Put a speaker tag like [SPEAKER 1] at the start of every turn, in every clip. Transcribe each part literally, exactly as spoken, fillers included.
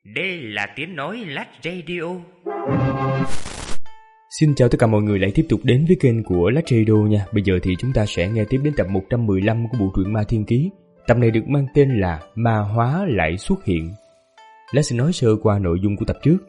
[SPEAKER 1] Đây là tiếng nói Lát Radio.
[SPEAKER 2] Xin chào tất cả mọi người lại tiếp tục đến với kênh của Lát Radio nha. Bây giờ thì chúng ta sẽ nghe tiếp đến tập một trăm mười lăm của bộ truyện Ma Thiên Ký. Tập này được mang tên là Ma Hóa Lại Xuất Hiện. Lát sẽ nói sơ qua nội dung của tập trước.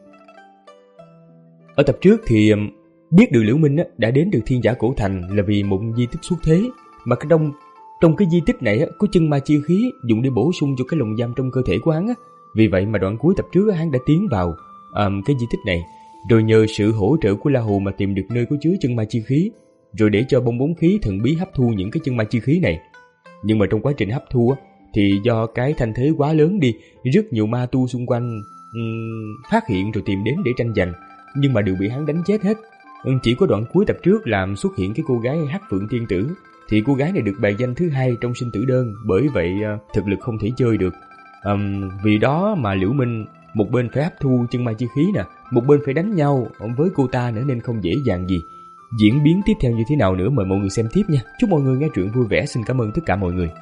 [SPEAKER 2] Ở tập trước thì biết được Liễu Minh đã đến được Thiên Giả Cổ Thành là vì một di tích xuất thế, mà cái đông trong cái di tích này có chân ma chi khí dùng để bổ sung cho cái lồng giam trong cơ thể của hắn. Vì vậy mà đoạn cuối tập trước hắn đã tiến vào um, cái di tích này, rồi nhờ sự hỗ trợ của La Hồ mà tìm được nơi có chứa chân ma chi khí, rồi để cho bong bóng khí thần bí hấp thu những cái chân ma chi khí này. Nhưng mà trong quá trình hấp thu thì do cái thanh thế quá lớn đi, rất nhiều ma tu xung quanh um, phát hiện rồi tìm đến để tranh giành, nhưng mà đều bị hắn đánh chết hết. Chỉ có đoạn cuối tập trước làm xuất hiện cái cô gái Hắc Phượng Tiên Tử, thì cô gái này được bài danh thứ hai trong sinh tử đơn, bởi vậy thực lực không thể chơi được. Um, vì đó mà Liễu Minh một bên phải hấp thu chân ma chi khí nè, một bên phải đánh nhau với cô ta nữa, nên không dễ dàng gì. Diễn biến tiếp theo như thế nào nữa mời mọi người xem tiếp nha. Chúc mọi người nghe truyện vui vẻ. Xin cảm ơn tất cả mọi người.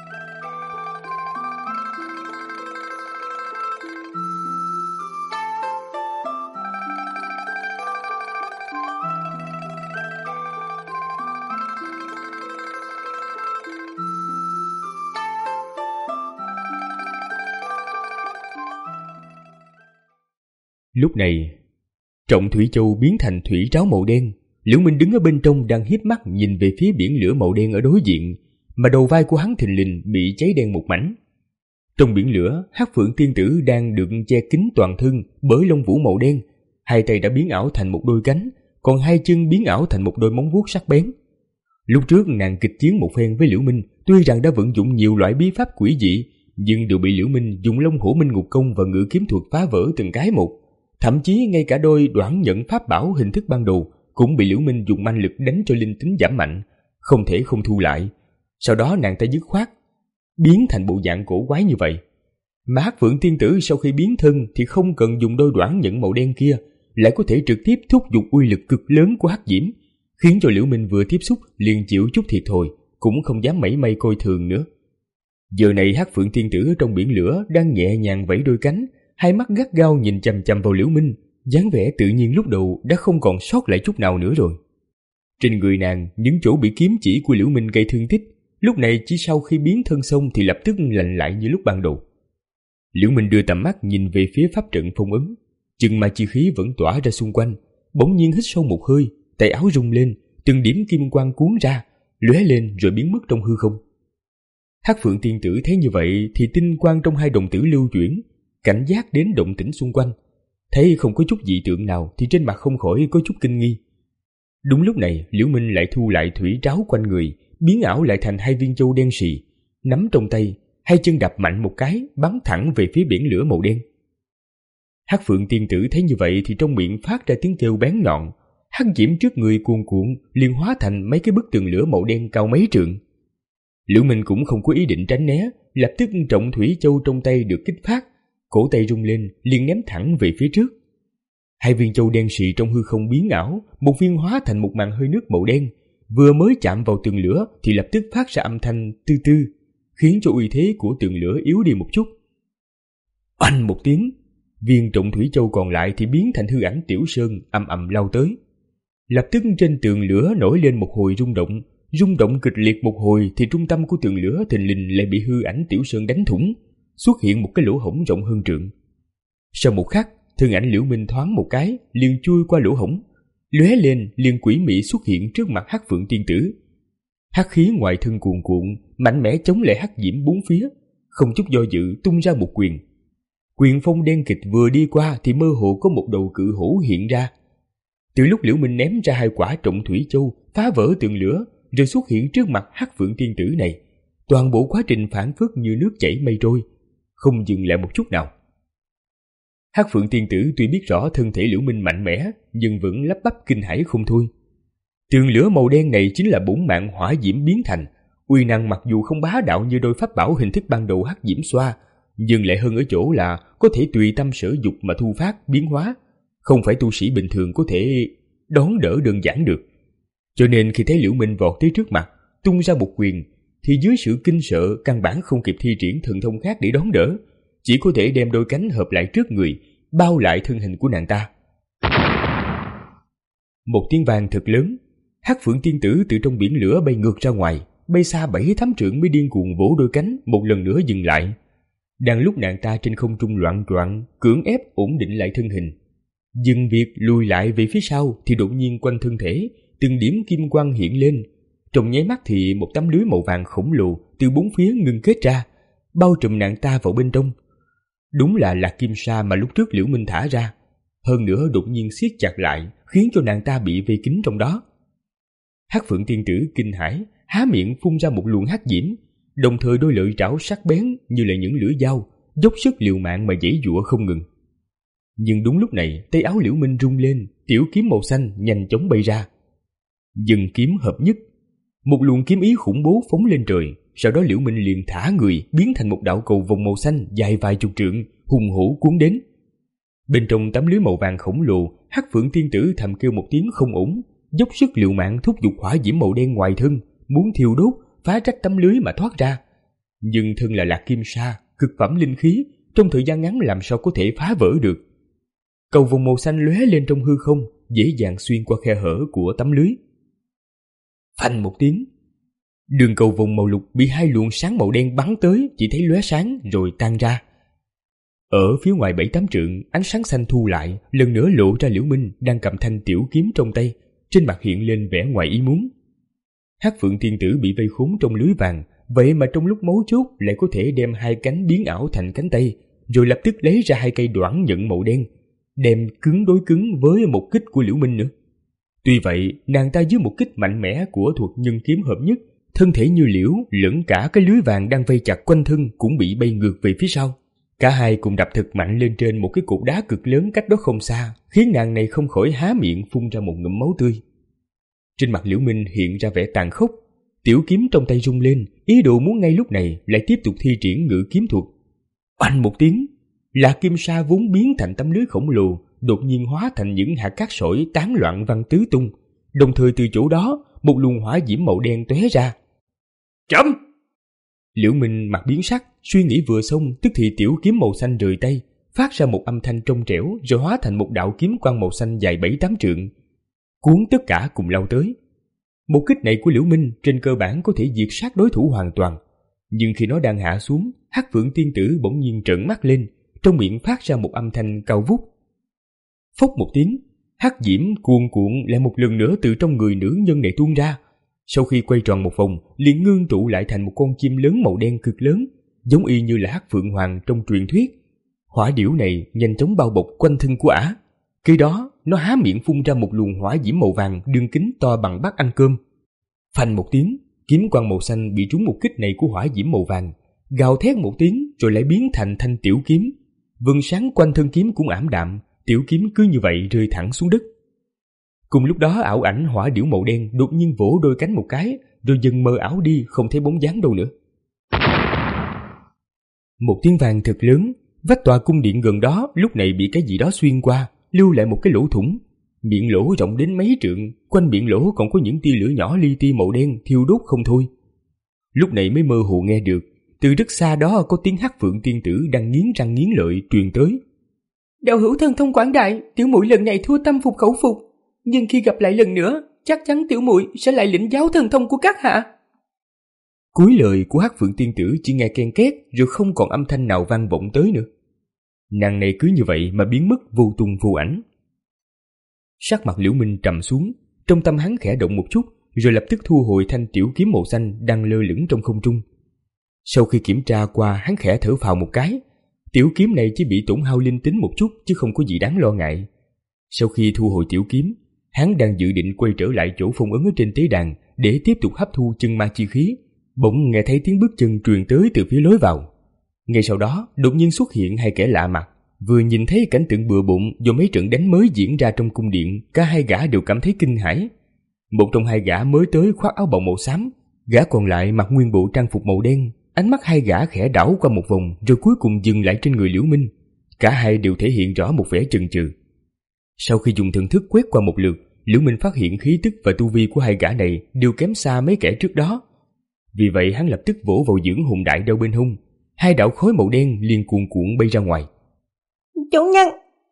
[SPEAKER 2] Lúc này, Trọng Thủy Châu biến thành thủy tráo màu đen. Liễu Minh đứng ở bên trong đang híp mắt nhìn về phía biển lửa màu đen ở đối diện, mà đầu vai của hắn thình lình bị cháy đen một mảnh. Trong biển lửa, Hắc Phượng Tiên Tử đang được che kín toàn thân bởi lông vũ màu đen, hai tay đã biến ảo thành một đôi cánh, còn hai chân biến ảo thành một đôi móng vuốt sắc bén. Lúc trước nàng kịch chiến một phen với Liễu Minh, tuy rằng đã vận dụng nhiều loại bí pháp quỷ dị, nhưng đều bị Liễu Minh dùng Long Hổ Minh Ngục Công và Ngự Kiếm Thuật phá vỡ từng cái một. Thậm chí ngay cả đôi Đoản Nhẫn pháp bảo hình thức ban đầu cũng bị Liễu Minh dùng manh lực đánh cho linh tính giảm mạnh, không thể không thu lại. Sau đó nàng ta dứt khoát biến thành bộ dạng cổ quái như vậy. Mà Hắc Phượng Tiên Tử sau khi biến thân thì không cần dùng đôi Đoản Nhẫn màu đen kia, lại có thể trực tiếp thúc giục uy lực cực lớn của hắc diễm, khiến cho Liễu Minh vừa tiếp xúc liền chịu chút thiệt thòi, cũng không dám mảy may coi thường nữa. Giờ này Hắc Phượng Tiên Tử ở trong biển lửa đang nhẹ nhàng vẫy đôi cánh, hai mắt gắt gao nhìn chằm chằm vào Liễu Minh, dáng vẻ tự nhiên lúc đầu đã không còn sót lại chút nào nữa rồi. Trên người nàng, những chỗ bị kiếm chỉ của Liễu Minh gây thương tích, lúc này chỉ sau khi biến thân xong thì lập tức lạnh lại như lúc ban đầu. Liễu Minh đưa tầm mắt nhìn về phía pháp trận phong ấn, chân ma chi khí vẫn tỏa ra xung quanh, bỗng nhiên hít sâu một hơi, tay áo rung lên, từng điểm kim quang cuốn ra, lóe lên rồi biến mất trong hư không. Hắc Phượng Tiên Tử thấy như vậy thì tinh quang trong hai đồng tử lưu chuyển, cảnh giác đến động tĩnh xung quanh, thấy không có chút dị tượng nào thì trên mặt không khỏi có chút kinh nghi. Đúng lúc này, Liễu Minh lại thu lại thủy tráo quanh người, biến ảo lại thành hai viên châu đen sì, nắm trong tay, hai chân đạp mạnh một cái, bắn thẳng về phía biển lửa màu đen. Hắc Phượng Tiên Tử thấy như vậy thì trong miệng phát ra tiếng kêu bén nhọn, hắc diễm trước người cuồn cuộn liền hóa thành mấy cái bức tường lửa màu đen cao mấy trượng. Liễu Minh cũng không có ý định tránh né, lập tức Trọng Thủy Châu trong tay được kích phát, cổ tay rung lên liền ném thẳng về phía trước. Hai viên châu đen sì trong hư không biến ảo, một viên hóa thành một màn hơi nước màu đen, vừa mới chạm vào tường lửa thì lập tức phát ra âm thanh tư tư, khiến cho uy thế của tường lửa yếu đi một chút. Oanh một tiếng, viên Trọng Thủy Châu còn lại thì biến thành hư ảnh Tiểu Sơn ầm ầm lao tới. Lập tức trên tường lửa nổi lên một hồi rung động, rung động kịch liệt một hồi thì trung tâm của tường lửa thình lình lại bị hư ảnh Tiểu Sơn đánh thủng, xuất hiện một cái lỗ hổng rộng hơn trượng. Sau một khắc, thân ảnh Liễu Minh thoáng một cái liền chui qua lỗ hổng, lóe lên liền quỷ mị xuất hiện trước mặt Hắc Phượng Tiên Tử. Hắc khí ngoài thân cuồn cuộn, mạnh mẽ chống lại hắc diễm bốn phía, không chút do dự tung ra một quyền. Quyền phong đen kịch vừa đi qua thì mơ hồ có một đầu cự hổ hiện ra. Từ lúc Liễu Minh ném ra hai quả Trọng Thủy Châu phá vỡ tường lửa rồi xuất hiện trước mặt Hắc Phượng Tiên Tử này, toàn bộ quá trình phản phất như nước chảy mây trôi, không dừng lại một chút nào. Hắc Phượng Tiên Tử tuy biết rõ thân thể Liễu Minh mạnh mẽ, nhưng vẫn lắp bắp kinh hãi không thôi. Tường lửa màu đen này chính là bổn mạng hỏa diễm biến thành, uy năng mặc dù không bá đạo như đôi pháp bảo hình thức ban đầu hắc diễm xoa, nhưng lại hơn ở chỗ là có thể tùy tâm sở dục mà thu phát biến hóa, không phải tu sĩ bình thường có thể đón đỡ đơn giản được. Cho nên khi thấy Liễu Minh vọt tới trước mặt, tung ra một quyền, thì dưới sự kinh sợ căn bản không kịp thi triển thần thông khác để đón đỡ, chỉ có thể đem đôi cánh hợp lại trước người, bao lại thân hình của nàng ta. Một tiếng vang thật lớn, Hắc Phượng tiên tử từ trong biển lửa bay ngược ra ngoài, bay xa bảy tám trượng mới điên cuồng vỗ đôi cánh một lần nữa dừng lại. Đang lúc nàng ta trên không trung loạn choạng, cưỡng ép ổn định lại thân hình, dừng việc lùi lại về phía sau, thì đột nhiên quanh thân thể từng điểm kim quang hiện lên. Trong nháy mắt thì một tấm lưới màu vàng khổng lồ từ bốn phía ngưng kết ra, bao trùm nàng ta vào bên trong. Đúng là Lạc Kim Sa mà lúc trước Liễu Minh thả ra, hơn nữa đột nhiên siết chặt lại, khiến cho nàng ta bị vây kín trong đó. Hắc Phượng tiên tử kinh hãi, há miệng phun ra một luồng hắc diễm, đồng thời đôi lợi trảo sắc bén như là những lưỡi dao, dốc sức liều mạng mà giãy giụa không ngừng. Nhưng đúng lúc này, tay áo Liễu Minh rung lên, tiểu kiếm màu xanh nhanh chóng bay ra. Dừng kiếm hợp nhất, một luồng kiếm ý khủng bố phóng lên trời. Sau đó Liễu Minh liền thả người, biến thành một đạo cầu vồng màu xanh dài vài chục trượng, hùng hổ cuốn đến. Bên trong tấm lưới màu vàng khổng lồ, Hắc Phượng tiên tử thầm kêu một tiếng không ổn, dốc sức liều mạng thúc giục hỏa diễm màu đen ngoài thân, muốn thiêu đốt, phá rách tấm lưới mà thoát ra. Nhưng thân là Lạc Kim Sa, cực phẩm linh khí, trong thời gian ngắn làm sao có thể phá vỡ được. Cầu vồng màu xanh lóe lên trong hư không, dễ dàng xuyên qua khe hở của tấm lưới. Phanh một tiếng, đường cầu vồng màu lục bị hai luồng sáng màu đen bắn tới, chỉ thấy lóe sáng rồi tan ra. Ở phía ngoài bảy tám trượng, ánh sáng xanh thu lại, lần nữa lộ ra Liễu Minh đang cầm thanh tiểu kiếm trong tay, trên mặt hiện lên vẻ ngoài ý muốn. Hắc Phượng tiên tử bị vây khốn trong lưới vàng, vậy mà trong lúc mấu chốt lại có thể đem hai cánh biến ảo thành cánh tay, rồi lập tức lấy ra hai cây đoản nhận màu đen, đem cứng đối cứng với một kích của Liễu Minh nữa. Tuy vậy, nàng ta dưới một kích mạnh mẽ của thuật nhân kiếm hợp nhất, thân thể như liễu lẫn cả cái lưới vàng đang vây chặt quanh thân cũng bị bay ngược về phía sau. Cả hai cùng đập thật mạnh lên trên một cái cột đá cực lớn cách đó không xa, khiến nàng này không khỏi há miệng phun ra một ngụm máu tươi. Trên mặt Liễu Minh hiện ra vẻ tàn khốc, tiểu kiếm trong tay rung lên, ý đồ muốn ngay lúc này lại tiếp tục thi triển ngự kiếm thuật. Oanh một tiếng, Lạc Kim Sa vốn biến thành tấm lưới khổng lồ, đột nhiên hóa thành những hạt cát sỏi tán loạn văng tứ tung, đồng thời từ chỗ đó một luồng hỏa diễm màu đen tóe ra. Chấm! Liễu Minh mặt biến sắc, suy nghĩ vừa xong, tức thì tiểu kiếm màu xanh rời tay, phát ra một âm thanh trong trẻo, rồi hóa thành một đạo kiếm quang màu xanh dài bảy tám trượng, cuốn tất cả cùng lao tới. Một kích này của Liễu Minh trên cơ bản có thể diệt sát đối thủ hoàn toàn, nhưng khi nó đang hạ xuống, Hắc Phượng tiên tử bỗng nhiên trợn mắt lên, trong miệng phát ra một âm thanh cao vút. Phốc một tiếng, hắc diễm cuồn cuộn lại một lần nữa từ trong người nữ nhân này tuôn ra. Sau khi quay tròn một vòng, liền ngưng tụ lại thành một con chim lớn màu đen cực lớn, giống y như là Hắc Phượng Hoàng trong truyền thuyết. Hỏa điểu này nhanh chóng bao bọc quanh thân của ả. Khi đó, nó há miệng phun ra một luồng hỏa diễm màu vàng đường kính to bằng bát ăn cơm. Phanh một tiếng, kiếm quang màu xanh bị trúng một kích này của hỏa diễm màu vàng, gào thét một tiếng rồi lại biến thành thanh tiểu kiếm. Vầng sáng quanh thân kiếm cũng ảm đạm, tiểu kiếm cứ như vậy rơi thẳng xuống đất. Cùng lúc đó, ảo ảnh hỏa điểu màu đen đột nhiên vỗ đôi cánh một cái, rồi dần mờ ảo đi, không thấy bóng dáng đâu nữa. Một tiếng vang thật lớn, vách tòa cung điện gần đó lúc này bị cái gì đó xuyên qua, lưu lại một cái lỗ thủng. Miệng lỗ rộng đến mấy trượng, quanh miệng lỗ còn có những tia lửa nhỏ li ti màu đen thiêu đốt không thôi. Lúc này mới mơ hồ nghe được, từ rất xa đó có tiếng Hắc Phượng tiên tử đang nghiến răng nghiến lợi truyền tới. Đạo hữu thần thông quảng đại, tiểu muội lần này thua tâm phục khẩu phục, nhưng khi gặp lại lần nữa, chắc chắn tiểu muội sẽ lại lĩnh giáo thần thông của các hạ. Cuối lời của Hắc Phượng tiên tử chỉ nghe ken két rồi không còn âm thanh nào vang vọng tới nữa. Nàng này cứ như vậy mà biến mất vô tung vô ảnh. Sắc mặt Liễu Minh trầm xuống, trong tâm hắn khẽ động một chút, rồi lập tức thu hồi thanh tiểu kiếm màu xanh đang lơ lửng trong không trung. Sau khi kiểm tra qua, hắn khẽ thở phào một cái. Tiểu kiếm này chỉ bị tổn hao linh tính một chút chứ không có gì đáng lo ngại. Sau khi thu hồi tiểu kiếm, hắn đang dự định quay trở lại chỗ phong ấn ở trên tế đàn để tiếp tục hấp thu chân ma chi khí. Bỗng nghe thấy tiếng bước chân truyền tới từ phía lối vào. Ngay sau đó, đột nhiên xuất hiện hai kẻ lạ mặt. Vừa nhìn thấy cảnh tượng bừa bộn do mấy trận đánh mới diễn ra trong cung điện, cả hai gã đều cảm thấy kinh hãi. Một trong hai gã mới tới khoác áo bào màu xám, gã còn lại mặc nguyên bộ trang phục màu đen. Ánh mắt hai gã khẽ đảo qua một vòng rồi cuối cùng dừng lại trên người Liễu Minh. Cả hai đều thể hiện rõ một vẻ chần chừ. Sau khi dùng thần thức quét qua một lượt, Liễu Minh phát hiện khí tức và tu vi của hai gã này đều kém xa mấy kẻ trước đó. Vì vậy hắn lập tức vỗ vào dưỡng hồn đại đao bên hông. Hai đạo khối màu đen liền cuồn cuộn bay ra ngoài.
[SPEAKER 3] Chủ nhân,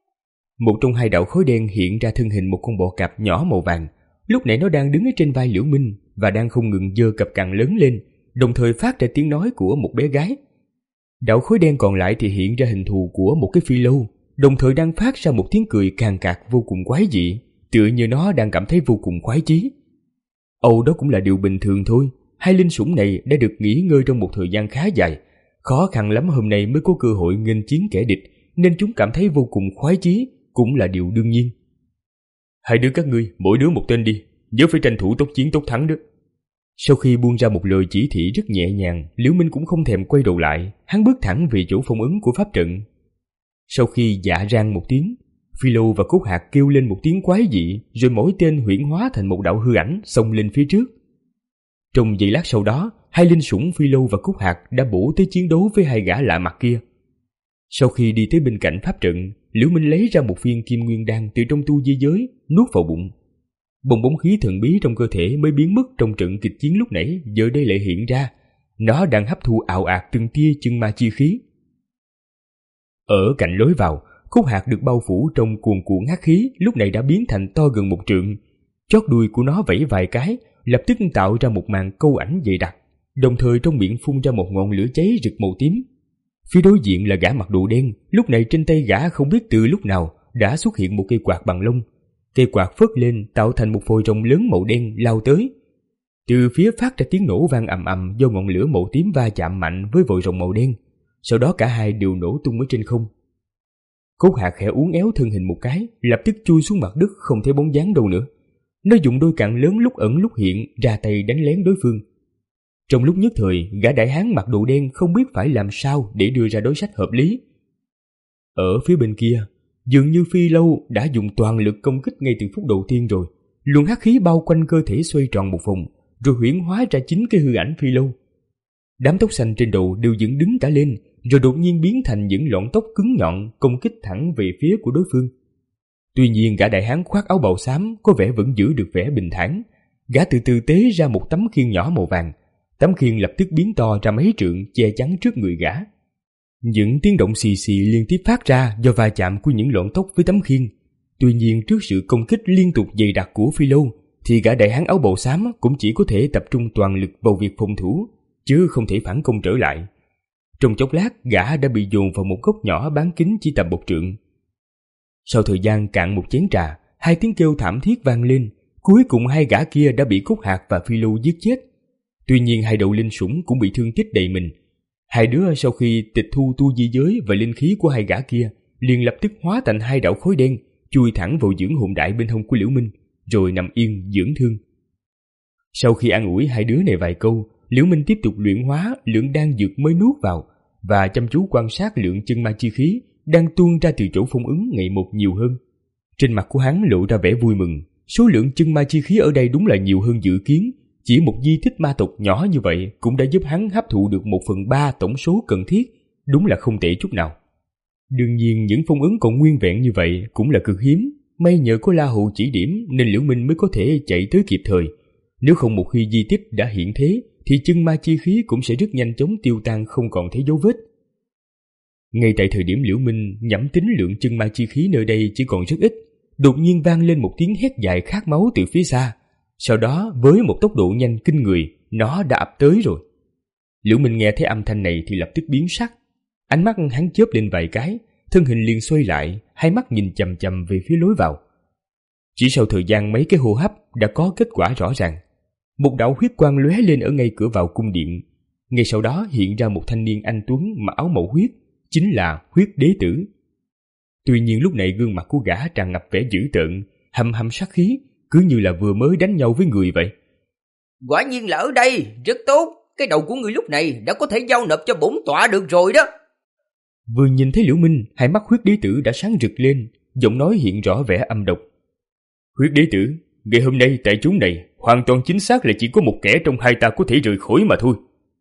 [SPEAKER 2] Một trong hai đạo khối đen hiện ra thân hình một con bò cạp nhỏ màu vàng. Lúc nãy nó đang đứng ở trên vai Liễu Minh và đang không ngừng giơ cặp càng lớn lên, đồng thời phát ra tiếng nói của một bé gái. Đạo khối đen còn lại thì hiện ra hình thù của một cái phi lâu, đồng thời đang phát ra một tiếng cười càn cạc vô cùng quái dị, tựa như nó đang cảm thấy vô cùng khoái chí. Âu đó cũng là điều bình thường thôi. Hai linh sủng này đã được nghỉ ngơi trong một thời gian khá dài, khó khăn lắm hôm nay mới có cơ hội nghênh chiến kẻ địch, nên chúng cảm thấy vô cùng khoái chí, cũng là điều đương nhiên. Hai đứa các ngươi mỗi đứa một tên đi, nhớ phải tranh thủ tốc chiến tốc thắng đó. Sau khi buông ra một lời chỉ thị rất nhẹ nhàng, Liễu Minh cũng không thèm quay đầu lại, hắn bước thẳng về chỗ phong ấn của pháp trận. Sau khi dạ rang một tiếng, Phi Lâu và Cốt Hạc kêu lên một tiếng quái dị, rồi mỗi tên huyễn hóa thành một đạo hư ảnh xông lên phía trước. Trong giây lát sau đó, hai linh sủng Phi Lâu và Cốt Hạc đã bổ tới chiến đấu với hai gã lạ mặt kia. Sau khi đi tới bên cạnh pháp trận, Liễu Minh lấy ra một viên kim nguyên đan từ trong tu di giới, nuốt vào bụng. Bồng bóng khí thần bí trong cơ thể mới biến mất trong trận kịch chiến lúc nãy giờ đây lại hiện ra, nó đang hấp thu ào ạt từng tia chân ma chi khí. Ở cạnh lối vào, Cốt Hạc được bao phủ trong cuồn cuộn hắc khí lúc này đã biến thành to gần một trượng. Chót đuôi của nó vẫy vài cái, lập tức tạo ra một màn câu ảnh dày đặc, đồng thời trong miệng phun ra một ngọn lửa cháy rực màu tím. Phía đối diện là gã mặc đồ đen, lúc này trên tay gã không biết từ lúc nào đã xuất hiện một cây quạt bằng lông. Cây quạt phất lên tạo thành một phôi rồng lớn màu đen lao tới. Từ phía phát ra tiếng nổ vang ầm ầm do ngọn lửa màu tím va chạm mạnh với vòi rồng màu đen. Sau đó cả hai đều nổ tung ở trên không. Cốt Hạc khẽ uốn éo thân hình một cái, lập tức chui xuống mặt đất không thấy bóng dáng đâu nữa. Nó dùng đôi cạng lớn lúc ẩn lúc hiện ra tay đánh lén đối phương. Trong lúc nhất thời, gã đại hán mặc đồ đen không biết phải làm sao để đưa ra đối sách hợp lý. Ở phía bên kia, dường như Phi Lâu đã dùng toàn lực công kích ngay từ phút đầu tiên rồi. Luồng hắc khí bao quanh cơ thể xoay tròn một vòng, rồi huyễn hóa ra chính cái hư ảnh Phi Lâu. Đám tóc xanh trên đầu đều dựng đứng cả lên, rồi đột nhiên biến thành những lọn tóc cứng nhọn công kích thẳng về phía của đối phương. Tuy nhiên gã đại hán khoác áo bào xám có vẻ vẫn giữ được vẻ bình thản. Gã từ từ tế ra một tấm khiên nhỏ màu vàng. Tấm khiên lập tức biến to ra mấy trượng che chắn trước người gã. Những tiếng động xì xì liên tiếp phát ra do va chạm của những lọn tóc với tấm khiên. Tuy nhiên trước sự công kích liên tục dày đặc của Phi Lâu, thì gã đại hán áo bào xám cũng chỉ có thể tập trung toàn lực vào việc phòng thủ, chứ không thể phản công trở lại. Trong chốc lát, gã đã bị dồn vào một góc nhỏ bán kính chỉ tầm một trượng. Sau thời gian cạn một chén trà, hai tiếng kêu thảm thiết vang lên. Cuối cùng hai gã kia đã bị Cốt Hạc và Phi Lâu giết chết. Tuy nhiên hai đầu linh sủng cũng bị thương tích đầy mình. Hai đứa sau khi tịch thu tu di giới và linh khí của hai gã kia, liền lập tức hóa thành hai đạo khối đen, chui thẳng vào dưỡng hồn đại bên hông của Liễu Minh, rồi nằm yên dưỡng thương. Sau khi an ủi hai đứa này vài câu, Liễu Minh tiếp tục luyện hóa lượng đan dược mới nuốt vào và chăm chú quan sát lượng chân ma chi khí đang tuôn ra từ chỗ phong ấn ngày một nhiều hơn. Trên mặt của hắn lộ ra vẻ vui mừng. Số lượng chân ma chi khí ở đây đúng là nhiều hơn dự kiến. Chỉ một di tích ma tộc nhỏ như vậy cũng đã giúp hắn hấp thụ được một phần ba tổng số cần thiết, đúng là không tệ chút nào. Đương nhiên những phong ấn còn nguyên vẹn như vậy cũng là cực hiếm. May nhờ có La Hầu chỉ điểm nên Liễu Minh mới có thể chạy tới kịp thời. Nếu không một khi di tích đã hiện thế thì chân ma chi khí cũng sẽ rất nhanh chóng tiêu tan không còn thấy dấu vết. Ngay tại thời điểm Liễu Minh nhẩm tính lượng chân ma chi khí nơi đây chỉ còn rất ít, đột nhiên vang lên một tiếng hét dài khát máu từ phía xa. Sau đó với một tốc độ nhanh kinh người, nó đã ập tới rồi. Liễu Minh nghe thấy âm thanh này thì lập tức biến sắc. Ánh mắt hắn chớp lên vài cái, thân hình liền xoay lại, hai mắt nhìn chằm chằm về phía lối vào. Chỉ sau thời gian mấy cái hô hấp đã có kết quả rõ ràng. Một đạo huyết quang lóe lên ở ngay cửa vào cung điện. Ngay sau đó hiện ra một thanh niên anh tuấn mặc áo màu huyết, chính là Huyết Đế Tử. Tuy nhiên lúc này gương mặt của gã tràn ngập vẻ dữ tợn, hầm hầm sát khí, cứ như là vừa mới đánh nhau với người vậy.
[SPEAKER 3] Quả nhiên là ở đây, rất tốt. Cái đầu của người lúc này đã có thể giao nộp cho bổn tọa được rồi đó.
[SPEAKER 2] Vừa nhìn thấy Liễu Minh, hai mắt Huyết Đế Tử đã sáng rực lên, giọng nói hiện rõ vẻ âm độc. Huyết Đế Tử, ngày hôm nay tại chốn này hoàn toàn chính xác là chỉ có một kẻ trong hai ta có thể rời khỏi mà thôi.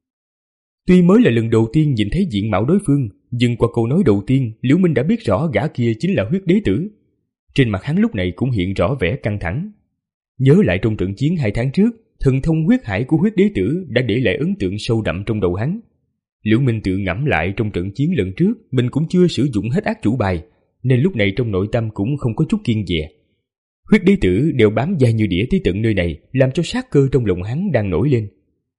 [SPEAKER 2] Tuy mới là lần đầu tiên nhìn thấy diện mạo đối phương, nhưng qua câu nói đầu tiên, Liễu Minh đã biết rõ gã kia chính là Huyết Đế Tử. Trên mặt hắn lúc này cũng hiện rõ vẻ căng thẳng. Nhớ lại trong trận chiến hai tháng trước, thần thông huyết hải của Huyết Đế Tử đã để lại ấn tượng sâu đậm trong đầu hắn. Liễu Minh tự ngẫm lại trong trận chiến lần trước, mình cũng chưa sử dụng hết ác chủ bài, nên lúc này trong nội tâm cũng không có chút kiêng dè. Huyết đế tử đều bám dai như đĩa tới tận nơi này, làm cho sát cơ trong lòng hắn đang nổi lên.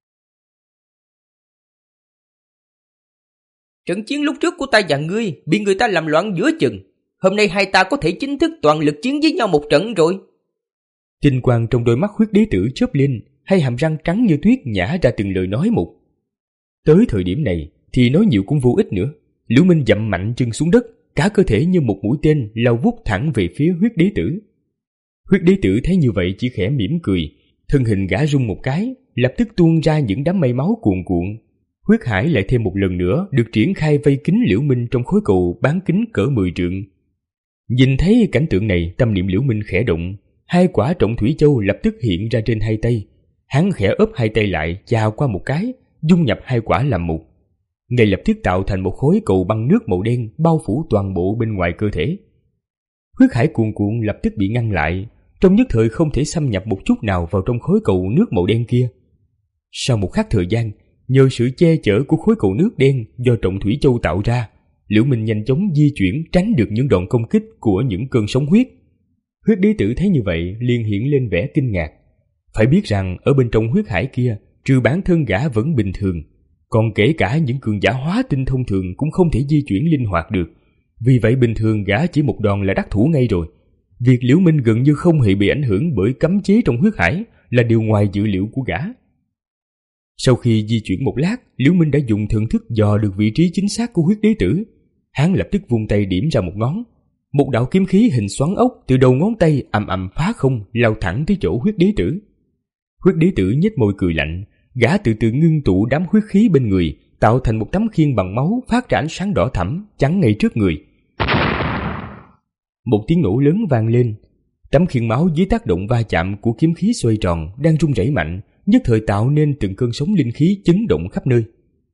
[SPEAKER 3] Trận chiến lúc trước của ta và ngươi bị người ta làm loạn giữa chừng. Hôm nay hai ta có thể chính thức toàn lực chiến với nhau một trận rồi.
[SPEAKER 2] Tinh quang trong đôi mắt huyết đế tử chớp lên, hai hàm răng trắng như tuyết nhả ra từng lời nói một. Tới thời điểm này thì nói nhiều cũng vô ích nữa. Liễu Minh dậm mạnh chân xuống đất, cả cơ thể như một mũi tên lao vút thẳng về phía huyết đế tử. Huyết đế tử thấy như vậy chỉ khẽ mỉm cười, thân hình gã rung một cái, lập tức tuôn ra những đám mây máu cuồn cuộn. Huyết hải lại thêm một lần nữa được triển khai vây kín Liễu Minh trong khối cầu bán kính cỡ mười trượng. Nhìn thấy cảnh tượng này, tâm niệm Liễu Minh khẽ động, hai quả trọng thủy châu lập tức hiện ra trên hai tay. Hắn khẽ ấp hai tay lại, chà qua một cái, dung nhập hai quả làm một. Ngay lập tức tạo thành một khối cầu băng nước màu đen bao phủ toàn bộ bên ngoài cơ thể. Huyết hải cuồn cuộn lập tức bị ngăn lại, trong nhất thời không thể xâm nhập một chút nào vào trong khối cầu nước màu đen kia. Sau một khắc thời gian, nhờ sự che chở của khối cầu nước đen do trọng thủy châu tạo ra, Liễu Minh nhanh chóng di chuyển tránh được những đòn công kích của những cơn sóng huyết. Huyết đế tử thấy như vậy liền hiện lên vẻ kinh ngạc. Phải biết rằng ở bên trong huyết hải kia, trừ bản thân gã vẫn bình thường, còn kể cả những cường giả hóa tinh thông thường cũng không thể di chuyển linh hoạt được. Vì vậy bình thường gã chỉ một đòn là đắc thủ ngay rồi. Việc Liễu Minh gần như không hề bị ảnh hưởng bởi cấm chế trong huyết hải là điều ngoài dự liệu của gã. Sau khi di chuyển một lát, Liễu Minh đã dùng thần thức dò được vị trí chính xác của huyết đế tử. Hắn lập tức vung tay điểm ra một ngón. Một đạo kiếm khí hình xoắn ốc từ đầu ngón tay ầm ầm phá không lao thẳng tới chỗ huyết đế tử. Huyết đế tử nhếch môi cười lạnh, gã từ từ ngưng tụ đám huyết khí bên người, tạo thành một tấm khiên bằng máu phát ra ánh sáng đỏ thẫm chắn ngay trước người. Một tiếng nổ lớn vang lên, tấm khiên máu dưới tác động va chạm của kiếm khí xoay tròn đang rung rẩy mạnh, nhất thời tạo nên từng cơn sóng linh khí chấn động khắp nơi.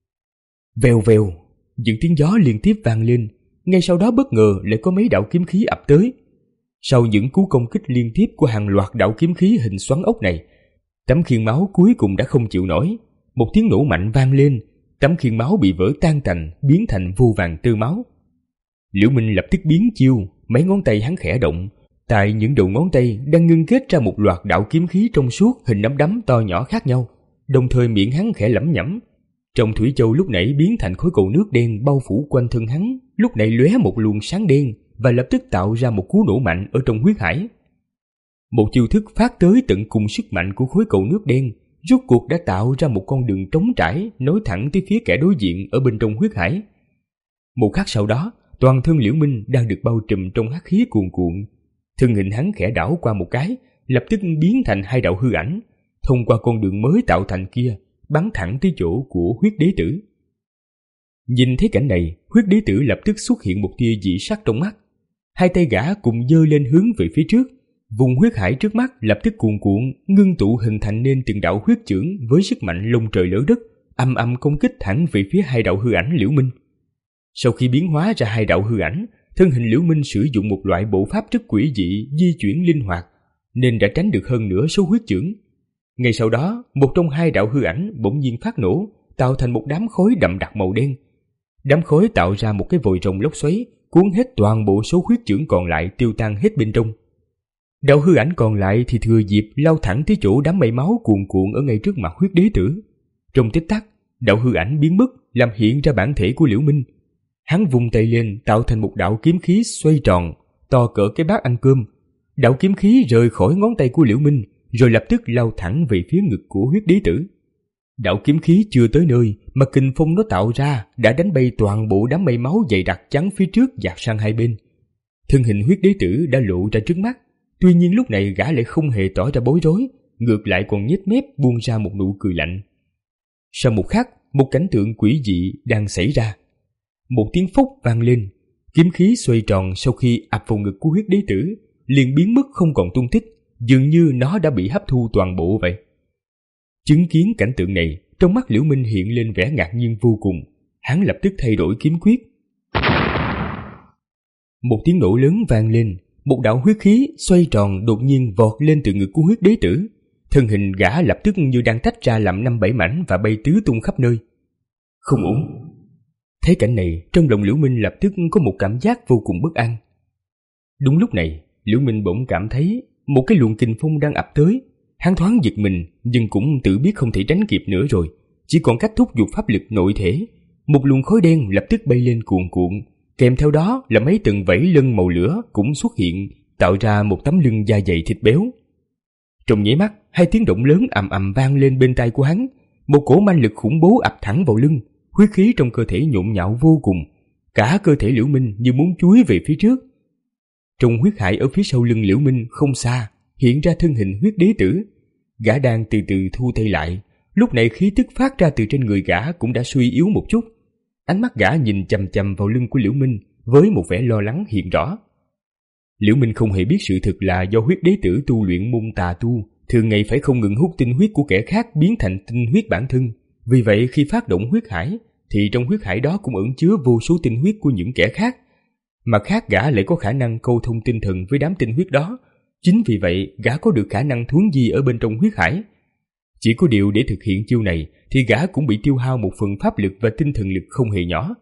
[SPEAKER 2] Vèo vèo, những tiếng gió liên tiếp vang lên, ngay sau đó bất ngờ lại có mấy đạo kiếm khí ập tới. Sau những cú công kích liên tiếp của hàng loạt đạo kiếm khí hình xoắn ốc này, tấm khiên máu cuối cùng đã không chịu nổi. Một tiếng nổ mạnh vang lên, tấm khiên máu bị vỡ tan tành, biến thành vô vàn tơ máu. Liễu Minh lập tức biến chiêu, mấy ngón tay hắn khẽ động, tại những đầu ngón tay đang ngưng kết ra một loạt đạo kiếm khí trong suốt hình nắm đấm to nhỏ khác nhau. Đồng thời miệng hắn khẽ lẩm nhẩm. Trong thủy châu lúc nãy biến thành khối cầu nước đen bao phủ quanh thân hắn, lúc này lóe một luồng sáng đen và lập tức tạo ra một cú nổ mạnh ở trong huyết hải. Một chiêu thức phát tới tận cùng sức mạnh của khối cầu nước đen, rốt cuộc đã tạo ra một con đường trống trải nối thẳng tới phía kẻ đối diện ở bên trong huyết hải. Một khắc sau đó, toàn thân Liễu Minh đang được bao trùm trong hắc khí cuồn cuộn. Thân hình hắn khẽ đảo qua một cái, lập tức biến thành hai đạo hư ảnh, thông qua con đường mới tạo thành kia, bắn thẳng tới chỗ của huyết đế tử. Nhìn thấy cảnh này, huyết đế tử lập tức xuất hiện một tia dị sắc trong mắt. Hai tay gã cùng giơ lên hướng về phía trước, vùng huyết hải trước mắt lập tức cuồn cuộn, ngưng tụ hình thành nên từng đạo huyết chưởng với sức mạnh lông trời lỡ đất, âm âm công kích thẳng về phía hai đạo hư ảnh Liễu Minh. Sau khi biến hóa ra hai đạo hư ảnh, thân hình Liễu Minh sử dụng một loại bộ pháp rất quỷ dị, di chuyển linh hoạt, nên đã tránh được hơn nửa số huyết chưởng. Ngay sau đó, một trong hai đạo hư ảnh bỗng nhiên phát nổ, tạo thành một đám khói đậm đặc màu đen. Đám khói tạo ra một cái vòi rồng lốc xoáy, cuốn hết toàn bộ số huyết chưởng còn lại tiêu tan hết bên trong. Đạo hư ảnh còn lại thì thừa dịp lao thẳng tới chỗ đám mây máu cuồn cuộn ở ngay trước mặt huyết đế tử. Trong tích tắc, đạo hư ảnh biến mất, làm hiện ra bản thể của Liễu Minh. Hắn vung tay lên tạo thành một đạo kiếm khí xoay tròn, to cỡ cái bát ăn cơm. Đạo kiếm khí rời khỏi ngón tay của Liễu Minh, rồi lập tức lao thẳng về phía ngực của huyết đế tử. Đạo kiếm khí chưa tới nơi mà kình phong nó tạo ra đã đánh bay toàn bộ đám mây máu dày đặc chắn phía trước dạt sang hai bên. Thân hình huyết đế tử đã lộ ra trước mắt, tuy nhiên lúc này gã lại không hề tỏ ra bối rối, ngược lại còn nhếch mép buông ra một nụ cười lạnh. Sau một khắc, một cảnh tượng quỷ dị đang xảy ra. Một tiếng phốc vang lên, kiếm khí xoay tròn sau khi ập vào ngực của huyết đế tử liền biến mất không còn tung tích, dường như nó đã bị hấp thu toàn bộ vậy. Chứng kiến cảnh tượng này, trong mắt Liễu Minh hiện lên vẻ ngạc nhiên vô cùng. Hắn lập tức thay đổi kiếm quyết. Một tiếng nổ lớn vang lên, một đạo huyết khí xoay tròn đột nhiên vọt lên từ ngực của huyết đế tử. Thân hình gã lập tức như đang tách ra làm năm bảy mảnh và bay tứ tung khắp nơi. Không ổn. Thấy cảnh này, trong lòng Liễu Minh lập tức có một cảm giác vô cùng bất an. Đúng lúc này, Liễu Minh bỗng cảm thấy một cái luồng kình phong đang ập tới. Hắn thoáng giật mình, nhưng cũng tự biết không thể tránh kịp nữa rồi, chỉ còn cách thúc giục pháp lực nội thể. Một luồng khói đen lập tức bay lên cuồn cuộn, kèm theo đó là mấy tầng vảy lân màu lửa cũng xuất hiện, tạo ra một tấm lưng da dày thịt béo. Trong nháy mắt, hai tiếng động lớn ầm ầm vang lên bên tai của hắn, một cổ manh lực khủng bố ập thẳng vào lưng, huyết khí trong cơ thể nhộn nhạo vô cùng, cả cơ thể Liễu Minh như muốn chúi về phía trước. Trong huyết hải ở phía sau lưng Liễu Minh không xa, hiện ra thân hình huyết đế tử. Gã đang từ từ thu tay lại, lúc này khí tức phát ra từ trên người gã cũng đã suy yếu một chút. Ánh mắt gã nhìn chằm chằm vào lưng của Liễu Minh với một vẻ lo lắng hiện rõ. Liễu Minh không hề biết sự thực là do huyết đế tử tu luyện môn tà tu, thường ngày phải không ngừng hút tinh huyết của kẻ khác biến thành tinh huyết bản thân. Vì vậy khi phát động huyết hải, thì trong huyết hải đó cũng ẩn chứa vô số tinh huyết của những kẻ khác. Mà khác gã lại có khả năng câu thông tinh thần với đám tinh huyết đó. Chính vì vậy gã có được khả năng thuấn di ở bên trong huyết hải. Chỉ có điều để thực hiện chiêu này thì gã cũng bị tiêu hao một phần pháp lực và tinh thần lực không hề nhỏ.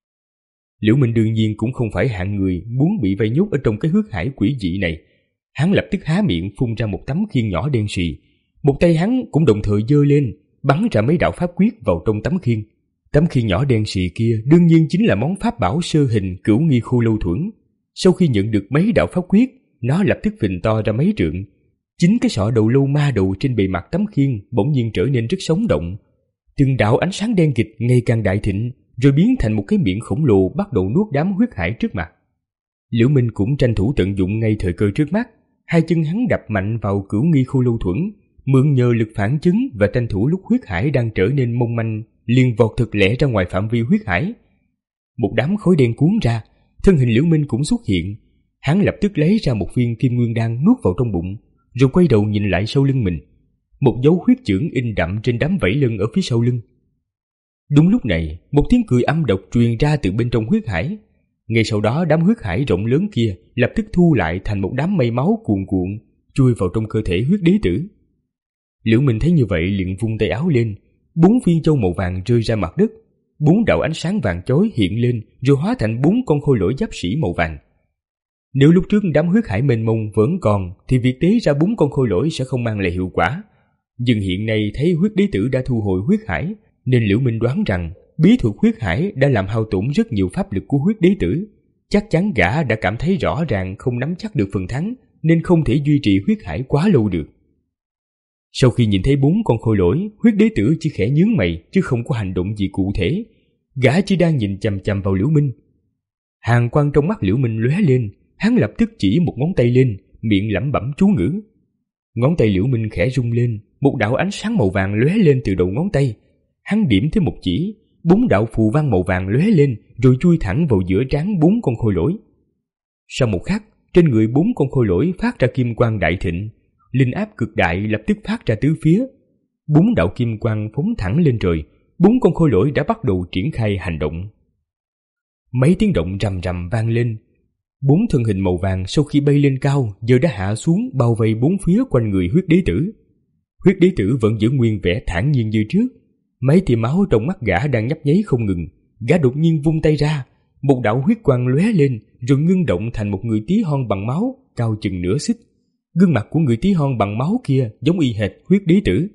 [SPEAKER 2] Liễu Minh đương nhiên cũng không phải hạng người muốn bị vây nhốt ở trong cái huyết hải quỷ dị này. Hắn lập tức há miệng phun ra một tấm khiên nhỏ đen xì. Một tay hắn cũng đồng thời giơ lên, bắn ra mấy đạo pháp quyết vào trong tấm khiên. Tấm khiên nhỏ đen xì kia đương nhiên chính là món pháp bảo sơ hình Cửu Nghi Khô Lâu Thuẫn. Sau khi nhận được mấy đạo pháp quyết, nó lập tức phình to ra mấy trượng. Chính cái sọ đầu lâu ma đầu trên bề mặt tấm khiên bỗng nhiên trở nên rất sống động. Từng đạo ánh sáng đen kịt ngày càng đại thịnh, rồi biến thành một cái miệng khổng lồ bắt đầu nuốt đám huyết hải trước mặt. Liễu Minh cũng tranh thủ tận dụng ngay thời cơ trước mắt, hai chân hắn đập mạnh vào Cửu Nghi Khô Lâu Thuẫn, mượn nhờ lực phản chấn và tranh thủ lúc huyết hải đang trở nên mong manh, liền vọt thật lẹ ra ngoài phạm vi huyết hải. Một đám khói đen cuốn ra, thân hình Liễu Minh cũng xuất hiện. Hắn lập tức lấy ra một viên kim nguyên đan nuốt vào trong bụng, rồi quay đầu nhìn lại sau lưng mình. Một dấu huyết chưởng in đậm trên đám vảy lưng ở phía sau lưng. Đúng lúc này, một tiếng cười âm độc truyền ra từ bên trong huyết hải. Ngay sau đó đám huyết hải rộng lớn kia lập tức thu lại thành một đám mây máu cuồn cuộn, chui vào trong cơ thể huyết đế tử. Liễu Minh thấy như vậy liền vung tay áo lên, bốn viên châu màu vàng rơi ra mặt đất, bốn đạo ánh sáng vàng chói hiện lên rồi hóa thành bốn con khôi lỗi giáp sĩ màu vàng. Nếu lúc trước đám huyết hải mênh mông vẫn còn thì việc tế ra bốn con khôi lỗi sẽ không mang lại hiệu quả. Nhưng hiện nay thấy huyết đế tử đã thu hồi huyết hải, nên Liễu Minh đoán rằng bí thuật huyết hải đã làm hao tổn rất nhiều pháp lực của huyết đế tử. Chắc chắn gã đã cảm thấy rõ ràng không nắm chắc được phần thắng, nên không thể duy trì huyết hải quá lâu được. Sau khi nhìn thấy bốn con khôi lỗi, huyết đế tử chỉ khẽ nhướng mày chứ không có hành động gì cụ thể. Gã chỉ đang nhìn chằm chằm vào Liễu Minh. Hàn quang trong mắt Liễu Minh lóe lên, hắn lập tức chỉ một ngón tay lên, miệng lẩm bẩm chú ngữ. Ngón tay Liễu Minh khẽ rung lên, một đạo ánh sáng màu vàng lóe lên từ đầu ngón tay. Hắn điểm tới một chỉ, bốn đạo phù văn màu vàng lóe lên rồi chui thẳng vào giữa trán bốn con khôi lỗi. Sau một khắc, trên người bốn con khôi lỗi phát ra kim quang đại thịnh, linh áp cực đại lập tức phát ra tứ phía. Bốn đạo kim quang phóng thẳng lên trời, bốn con khôi lỗi đã bắt đầu triển khai hành động. Mấy tiếng động rầm rầm vang lên. Bốn thân hình màu vàng sau khi bay lên cao giờ đã hạ xuống bao vây bốn phía quanh người huyết đế tử. Huyết đế tử vẫn giữ nguyên vẻ thản nhiên như trước. Mấy tia máu trong mắt gã đang nhấp nháy không ngừng. Gã đột nhiên vung tay ra, một đạo huyết quang lóe lên rồi ngưng động thành một người tí hon bằng máu cao chừng nửa xích. Gương mặt của người tí hon bằng máu kia giống y hệt huyết đế tử.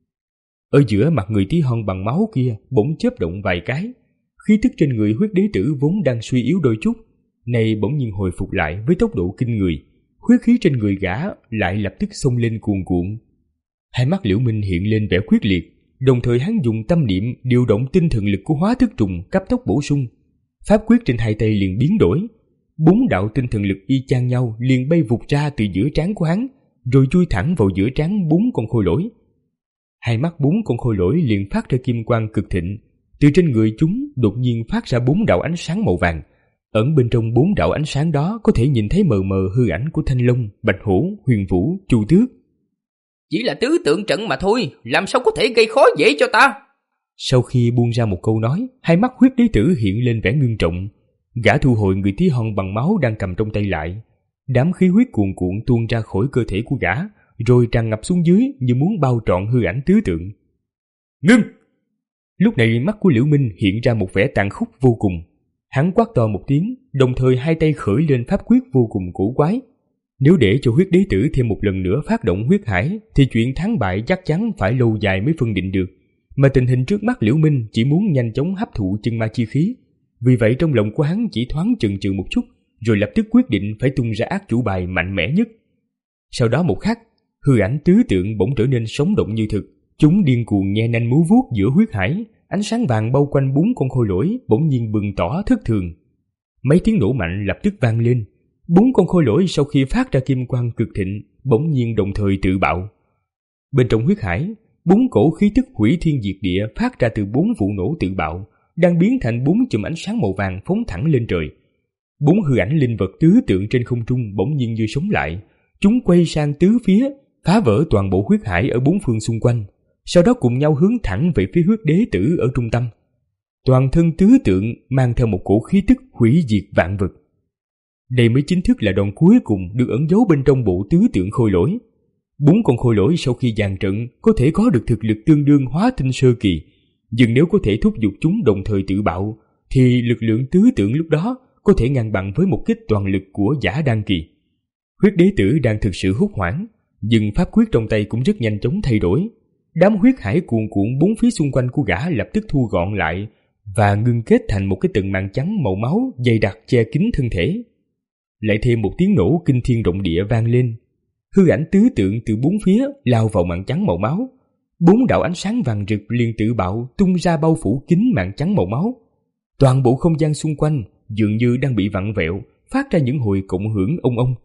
[SPEAKER 2] Ở giữa mặt người tí hon bằng máu kia bỗng chớp động vài cái. Khí tức trên người huyết đế tử vốn đang suy yếu đôi chút, nay bỗng nhiên hồi phục lại với tốc độ kinh người. Huyết khí trên người gã lại lập tức xông lên cuồn cuộn. Hai mắt Liễu Minh hiện lên vẻ quyết liệt, đồng thời hắn dùng tâm niệm điều động tinh thần lực của hóa thức trùng cấp tốc bổ sung. Pháp quyết trên hai tay liền biến đổi, bốn đạo tinh thần lực y chang nhau liền bay vụt ra từ giữa trán của hắn, rồi chui thẳng vào giữa trán bốn con khôi lỗi. Hai mắt bốn con khôi lỗi liền phát ra kim quang cực thịnh, từ trên người chúng đột nhiên phát ra bốn đạo ánh sáng màu vàng. Ẩn bên trong bốn đạo ánh sáng đó có thể nhìn thấy mờ mờ hư ảnh của Thanh Long, Bạch Hổ, Huyền Vũ, Chu Tước.
[SPEAKER 3] Chỉ là tứ tượng trận mà thôi, làm sao có thể gây khó dễ cho ta?
[SPEAKER 2] Sau khi buông ra một câu nói, hai mắt huyết đế tử hiện lên vẻ ngưng trọng. Gã thu hồi người tí hon bằng máu đang cầm trong tay lại. Đám khí huyết cuồn cuộn tuôn ra khỏi cơ thể của gã, rồi tràn ngập xuống dưới như muốn bao trọn hư ảnh tứ tượng. Ngưng! Lúc này mắt của Liễu Minh hiện ra một vẻ tàn khốc vô cùng. Hắn quát to một tiếng, đồng thời hai tay khởi lên pháp quyết vô cùng cổ quái. Nếu để cho huyết đế tử thêm một lần nữa phát động huyết hải, thì chuyện thắng bại chắc chắn phải lâu dài mới phân định được. Mà tình hình trước mắt Liễu Minh chỉ muốn nhanh chóng hấp thụ chân ma chi khí. Vì vậy trong lòng của hắn chỉ thoáng chần chừ một chút, rồi lập tức quyết định phải tung ra ác chủ bài mạnh mẽ nhất. Sau đó một khắc, hư ảnh tứ tượng bỗng trở nên sống động như thực. Chúng điên cuồng nhe nanh múa vuốt giữa huyết hải, ánh sáng vàng bao quanh bốn con khôi lỗi bỗng nhiên bừng tỏ thất thường. Mấy tiếng nổ mạnh lập tức vang lên. Bốn con khôi lỗi sau khi phát ra kim quang cực thịnh, bỗng nhiên đồng thời tự bạo. Bên trong huyết hải, bốn cổ khí tức hủy thiên diệt địa phát ra từ bốn vụ nổ tự bạo, đang biến thành bốn chùm ánh sáng màu vàng phóng thẳng lên trời. Bốn hư ảnh linh vật tứ tượng trên không trung bỗng nhiên như sống lại, chúng quay sang tứ phía, phá vỡ toàn bộ huyết hải ở bốn phương xung quanh, sau đó cùng nhau hướng thẳng về phía huyết đế tử ở trung tâm. Toàn thân tứ tượng mang theo một cổ khí tức hủy diệt vạn vật. Đây mới chính thức là đòn cuối cùng được ẩn giấu bên trong bộ tứ tượng khôi lỗi. Bốn con khôi lỗi sau khi dàn trận có thể có được thực lực tương đương hóa tinh sơ kỳ, nhưng nếu có thể thúc giục chúng đồng thời tự bạo, thì lực lượng tứ tượng lúc đó có thể ngang bằng với một kích toàn lực của giả đan kỳ. Huyết đế tử đang thực sự hốt hoảng, nhưng pháp quyết trong tay cũng rất nhanh chóng thay đổi. Đám huyết hải cuồn cuộn bốn phía xung quanh của gã lập tức thu gọn lại và ngưng kết thành một cái tầng màn trắng màu máu dày đặc che kín thân thể. Lại thêm một tiếng nổ kinh thiên động địa vang lên. Hư ảnh tứ tượng từ bốn phía lao vào màn trắng màu máu. Bốn đạo ánh sáng vàng rực liền tự bạo tung ra bao phủ kín màn trắng màu máu. Toàn bộ không gian xung quanh dường như đang bị vặn vẹo, phát ra những hồi cộng hưởng ông ông.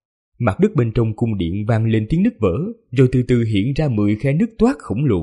[SPEAKER 2] Mặt đất bên trong cung điện vang lên tiếng nứt vỡ, rồi từ từ hiện ra mười khe nứt toát khổng lồ.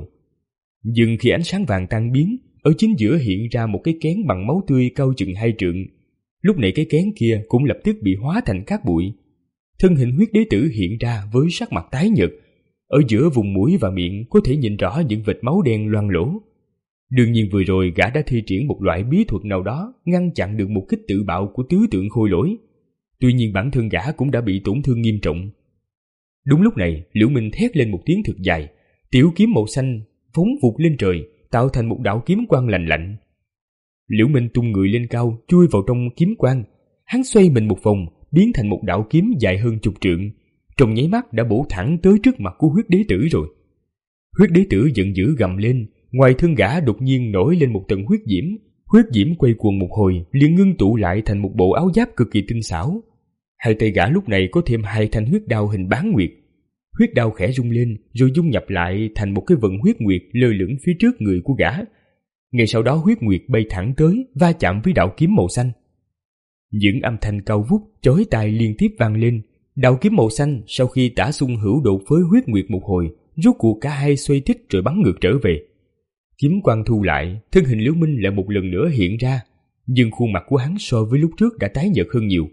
[SPEAKER 2] Nhưng khi ánh sáng vàng tan biến, ở chính giữa hiện ra một cái kén bằng máu tươi cao chừng hai trượng. Lúc này cái kén kia cũng lập tức bị hóa thành cát bụi. Thân hình huyết đế tử hiện ra với sắc mặt tái nhợt. Ở giữa vùng mũi và miệng có thể nhìn rõ những vệt máu đen loang lổ. Đương nhiên vừa rồi gã đã thi triển một loại bí thuật nào đó ngăn chặn được một kích tự bạo của tứ tượng khôi lỗi. Tuy nhiên bản thân gã cũng đã bị tổn thương nghiêm trọng. Đúng lúc này, Liễu Minh thét lên một tiếng thật dài, tiểu kiếm màu xanh phóng vụt lên trời, tạo thành một đạo kiếm quang lạnh lạnh. Liễu Minh tung người lên cao, chui vào trong kiếm quang. Hắn xoay mình một vòng, biến thành một đạo kiếm dài hơn chục trượng, trong nháy mắt đã bổ thẳng tới trước mặt của huyết đế tử rồi. Huyết đế tử giận dữ gầm lên, ngoài thân gã đột nhiên nổi lên một tầng huyết diễm. Huyết diễm quay cuồng một hồi, liền ngưng tụ lại thành một bộ áo giáp cực kỳ tinh xảo. Hai tay gã lúc này có thêm hai thanh huyết đao hình bán nguyệt. Huyết đao khẽ rung lên, rồi dung nhập lại thành một cái vận huyết nguyệt lơ lửng phía trước người của gã. Ngay sau đó huyết nguyệt bay thẳng tới, va chạm với đạo kiếm màu xanh. Những âm thanh cao vút, chói tai liên tiếp vang lên. Đạo kiếm màu xanh sau khi tả xung hữu đột với huyết nguyệt một hồi, rốt cuộc cả hai xoay thích rồi bắn ngược trở về. Kiếm quang thu lại, thân hình Liễu Minh lại một lần nữa hiện ra, nhưng khuôn mặt của hắn so với lúc trước đã tái nhợt hơn nhiều.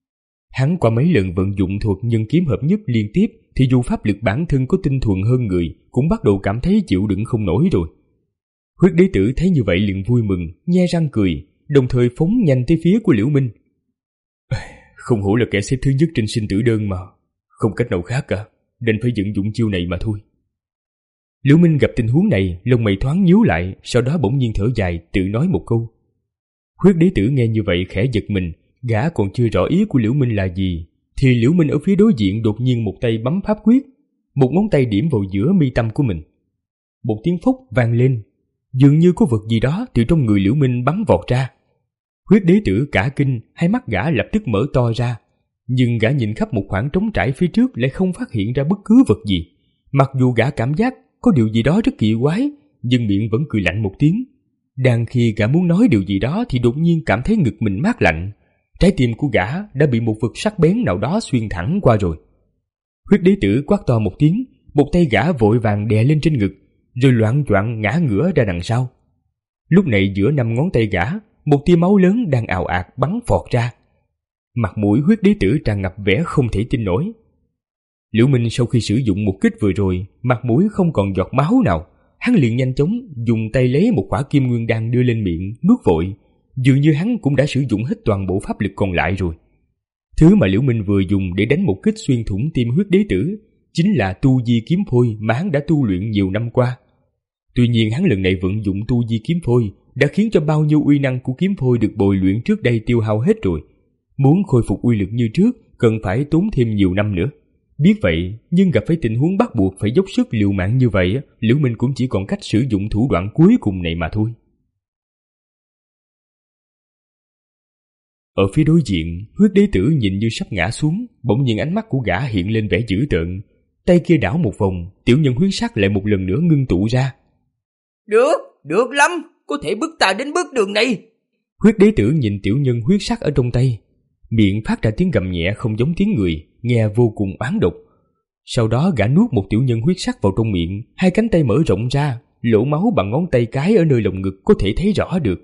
[SPEAKER 2] Hắn qua mấy lần vận dụng thuật nhân kiếm hợp nhất liên tiếp, thì dù pháp lực bản thân có tinh thuần hơn người, cũng bắt đầu cảm thấy chịu đựng không nổi rồi. Huyết đế tử thấy như vậy liền vui mừng, nhe răng cười, đồng thời phóng nhanh tới phía của Liễu Minh. Không hổ là kẻ xếp thứ nhất trên sinh tử đơn mà, không cách nào khác cả, nên phải vận dụng chiêu này mà thôi. Liễu Minh gặp tình huống này, lông mày thoáng nhíu lại, sau đó bỗng nhiên thở dài, tự nói một câu. Huyết đế tử nghe như vậy khẽ giật mình, gã còn chưa rõ ý của Liễu Minh là gì, thì Liễu Minh ở phía đối diện đột nhiên một tay bấm pháp quyết, một ngón tay điểm vào giữa mi tâm của mình. Một tiếng phốc vang lên, dường như có vật gì đó từ trong người Liễu Minh bắn vọt ra. Huyết đế tử cả kinh, hai mắt gã lập tức mở to ra, nhưng gã nhìn khắp một khoảng trống trải phía trước lại không phát hiện ra bất cứ vật gì. Mặc dù gã cảm giác có điều gì đó rất kỳ quái, nhưng miệng vẫn cười lạnh một tiếng. Đang khi gã muốn nói điều gì đó thì đột nhiên cảm thấy ngực mình mát lạnh. Trái tim của gã đã bị một vật sắc bén nào đó xuyên thẳng qua rồi. Huyết đế tử quát to một tiếng, một tay gã vội vàng đè lên trên ngực, rồi loạng choạng ngã ngửa ra đằng sau. Lúc này giữa năm ngón tay gã, một tia máu lớn đang ào ạt bắn phọt ra. Mặt mũi huyết đế tử tràn ngập vẻ không thể tin nổi. Liễu Minh sau khi sử dụng một kích vừa rồi, mặt mũi không còn giọt máu nào, hắn liền nhanh chóng dùng tay lấy một quả kim nguyên đan đưa lên miệng nuốt vội, dường như hắn cũng đã sử dụng hết toàn bộ pháp lực còn lại rồi. Thứ mà Liễu Minh vừa dùng để đánh một kích xuyên thủng tim huyết đế tử chính là tu di kiếm phôi mà hắn đã tu luyện nhiều năm qua. Tuy nhiên hắn lần này vận dụng tu di kiếm phôi đã khiến cho bao nhiêu uy năng của kiếm phôi được bồi luyện trước đây tiêu hao hết rồi. Muốn khôi phục uy lực như trước cần phải tốn thêm nhiều năm nữa. Biết vậy, nhưng gặp phải tình huống bắt buộc phải dốc sức liều mạng như vậy, Liễu Minh cũng chỉ còn cách sử dụng thủ đoạn cuối cùng này mà thôi. Ở phía đối diện, huyết đế tử nhìn như sắp ngã xuống, bỗng nhiên ánh mắt của gã hiện lên vẻ dữ tợn. Tay kia đảo một vòng, tiểu nhân huyết sắc lại một lần nữa ngưng tụ ra.
[SPEAKER 3] Được, được lắm, có thể bước ta đến bước đường này.
[SPEAKER 2] Huyết đế tử nhìn tiểu nhân huyết sắc ở trong tay, miệng phát ra tiếng gầm nhẹ không giống tiếng người, nghe vô cùng oán độc. Sau đó gã nuốt một tiểu nhân huyết sắc vào trong miệng, hai cánh tay mở rộng ra, lỗ máu bằng ngón tay cái ở nơi lồng ngực có thể thấy rõ được.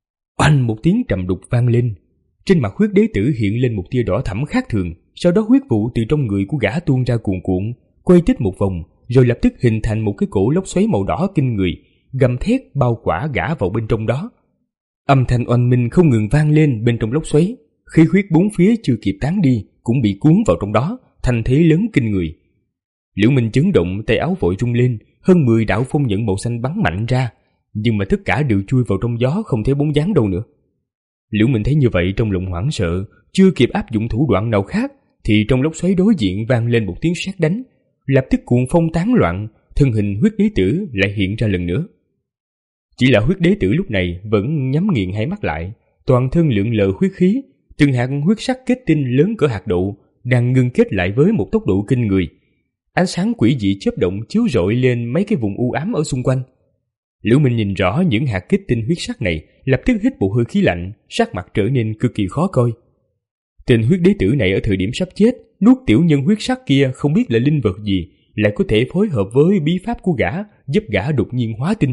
[SPEAKER 2] Oanh một tiếng trầm đục vang lên, trên mặt huyết đế tử hiện lên một tia đỏ thẫm khác thường, sau đó huyết vụ từ trong người của gã tuôn ra cuồn cuộn, quay tích một vòng, rồi lập tức hình thành một cái cổ lốc xoáy màu đỏ kinh người, gầm thét bao quả gã vào bên trong đó. Âm thanh oanh minh không ngừng vang lên bên trong lốc xoáy, khí huyết bốn phía chưa kịp tán đi cũng bị cuốn vào trong đó, thành thế lớn kinh người. Liễu Minh chấn động, tay áo vội rung lên, hơn mười đạo phong nhận màu xanh bắn mạnh ra, nhưng mà tất cả đều chui vào trong gió, không thấy bóng dáng đâu nữa. Liễu Minh thấy như vậy trong lòng hoảng sợ, chưa kịp áp dụng thủ đoạn nào khác thì trong lốc xoáy đối diện vang lên một tiếng sét đánh, lập tức cuồng phong tán loạn, thân hình huyết đế tử lại hiện ra lần nữa. Chỉ là huyết đế tử lúc này vẫn nhắm nghiền hai mắt lại, toàn thân lượn lờ huyết khí, từng hạt huyết sắc kết tinh lớn cỡ hạt đậu đang ngưng kết lại với một tốc độ kinh người. Ánh sáng quỷ dị chớp động chiếu rọi lên mấy cái vùng u ám ở xung quanh. Liễu Minh nhìn rõ những hạt kết tinh huyết sắc này, lập tức hít một hơi khí lạnh, sắc mặt trở nên cực kỳ khó coi. Tên huyết đế tử này ở thời điểm sắp chết, nuốt tiểu nhân huyết sắc kia không biết là linh vật gì, lại có thể phối hợp với bí pháp của gã, giúp gã đột nhiên hóa tinh.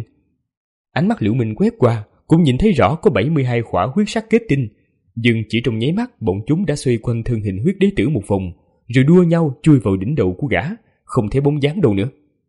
[SPEAKER 2] Ánh mắt Liễu Minh quét qua, cũng nhìn thấy rõ có bảy mươi hai khỏa huyết sắc kết tinh, nhưng chỉ trong nháy mắt bọn chúng đã xoay quanh thân hình huyết đế tử một vòng, rồi đua nhau chui vào đỉnh đầu của gã, không thấy bóng dáng đâu nữa.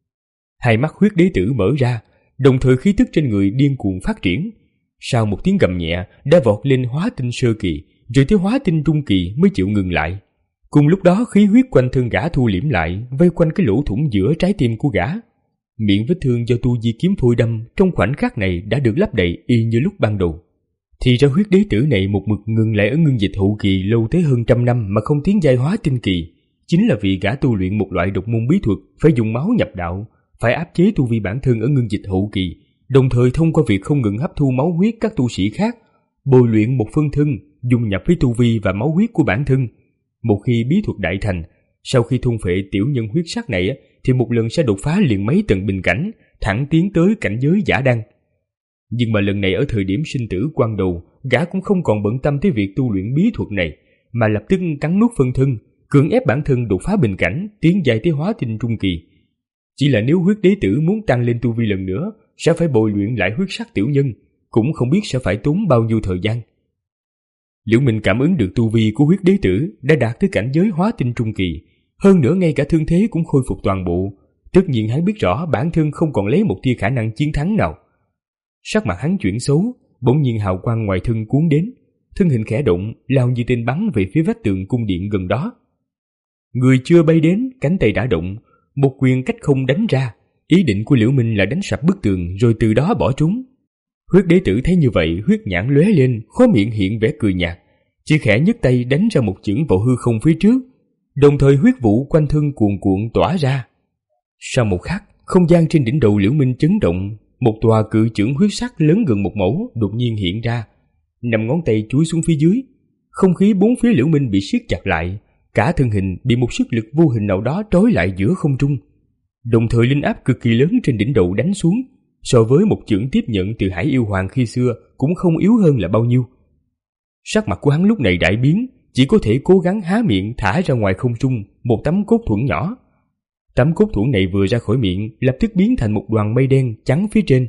[SPEAKER 2] Hai mắt huyết đế tử mở ra, đồng thời khí tức trên người điên cuồng phát triển. Sau một tiếng gầm nhẹ, đã vọt lên hóa tinh sơ kỳ, rồi tới hóa tinh trung kỳ mới chịu ngừng lại. Cùng lúc đó khí huyết quanh thân gã thu liễm lại, vây quanh cái lỗ thủng giữa trái tim của gã. Miệng vết thương do tu di kiếm phôi đâm trong khoảnh khắc này đã được lấp đầy y như lúc ban đầu. Thì ra huyết đế tử này một mực ngừng lại ở ngưng dịch hậu kỳ lâu tới hơn trăm năm mà không tiến giai hóa tinh kỳ, chính là vì gã tu luyện một loại độc môn bí thuật phải dùng máu nhập đạo, phải áp chế tu vi bản thân ở ngưng dịch hậu kỳ, đồng thời thông qua việc không ngừng hấp thu máu huyết các tu sĩ khác, bồi luyện một phân thân dung nhập với tu vi và máu huyết của bản thân. Một khi bí thuật đại thành, sau khi thôn phệ tiểu nhân huyết sắc này thì một lần sẽ đột phá liền mấy tầng bình cảnh, thẳng tiến tới cảnh giới giả đăng. Nhưng mà lần này ở thời điểm sinh tử quan đầu, gã cũng không còn bận tâm tới việc tu luyện bí thuật này, mà lập tức cắn nuốt phân thân, cưỡng ép bản thân đột phá bình cảnh, tiến dài tới hóa tinh trung kỳ. Chỉ là nếu huyết đế tử muốn tăng lên tu vi lần nữa, sẽ phải bồi luyện lại huyết sắc tiểu nhân, cũng không biết sẽ phải tốn bao nhiêu thời gian. Liễu Minh cảm ứng được tu vi của huyết đế tử đã đạt tới cảnh giới hóa tinh trung kỳ, hơn nữa ngay cả thương thế cũng khôi phục toàn bộ. Tất nhiên hắn biết rõ bản thân không còn lấy một tia khả năng chiến thắng nào. Sắc mặt hắn chuyển xấu, bỗng nhiên hào quang ngoài thân cuốn đến, thân hình khẽ động, lao như tên bắn về phía vách tường cung điện gần đó. Người chưa bay đến, cánh tay đã động, một quyền cách không đánh ra. Ý định của Liễu Minh là đánh sập bức tường rồi từ đó bỏ trốn. Huyết đế tử thấy như vậy, huyết nhãn lóe lên, khóe miệng hiện vẻ cười nhạt, chỉ khẽ nhấc tay đánh ra một chưởng vào hư không phía trước, đồng thời huyết vụ quanh thân cuồn cuộn tỏa ra. Sau một khắc, không gian trên đỉnh đầu Liễu Minh chấn động, một tòa cự chưởng huyết sắc lớn gần một mẫu đột nhiên hiện ra, năm ngón tay chúi xuống phía dưới. Không khí bốn phía Liễu Minh bị siết chặt lại, cả thân hình bị một sức lực vô hình nào đó trói lại giữa không trung. Đồng thời linh áp cực kỳ lớn trên đỉnh đầu đánh xuống, so với một chưởng tiếp nhận từ Hải Yêu Hoàng khi xưa cũng không yếu hơn là bao nhiêu. Sắc mặt của hắn lúc này đại biến, chỉ có thể cố gắng há miệng thả ra ngoài không trung một tấm cốt thuẫn nhỏ. Tấm cốt thuẫn này vừa ra khỏi miệng, lập tức biến thành một đoàn mây đen trắng phía trên.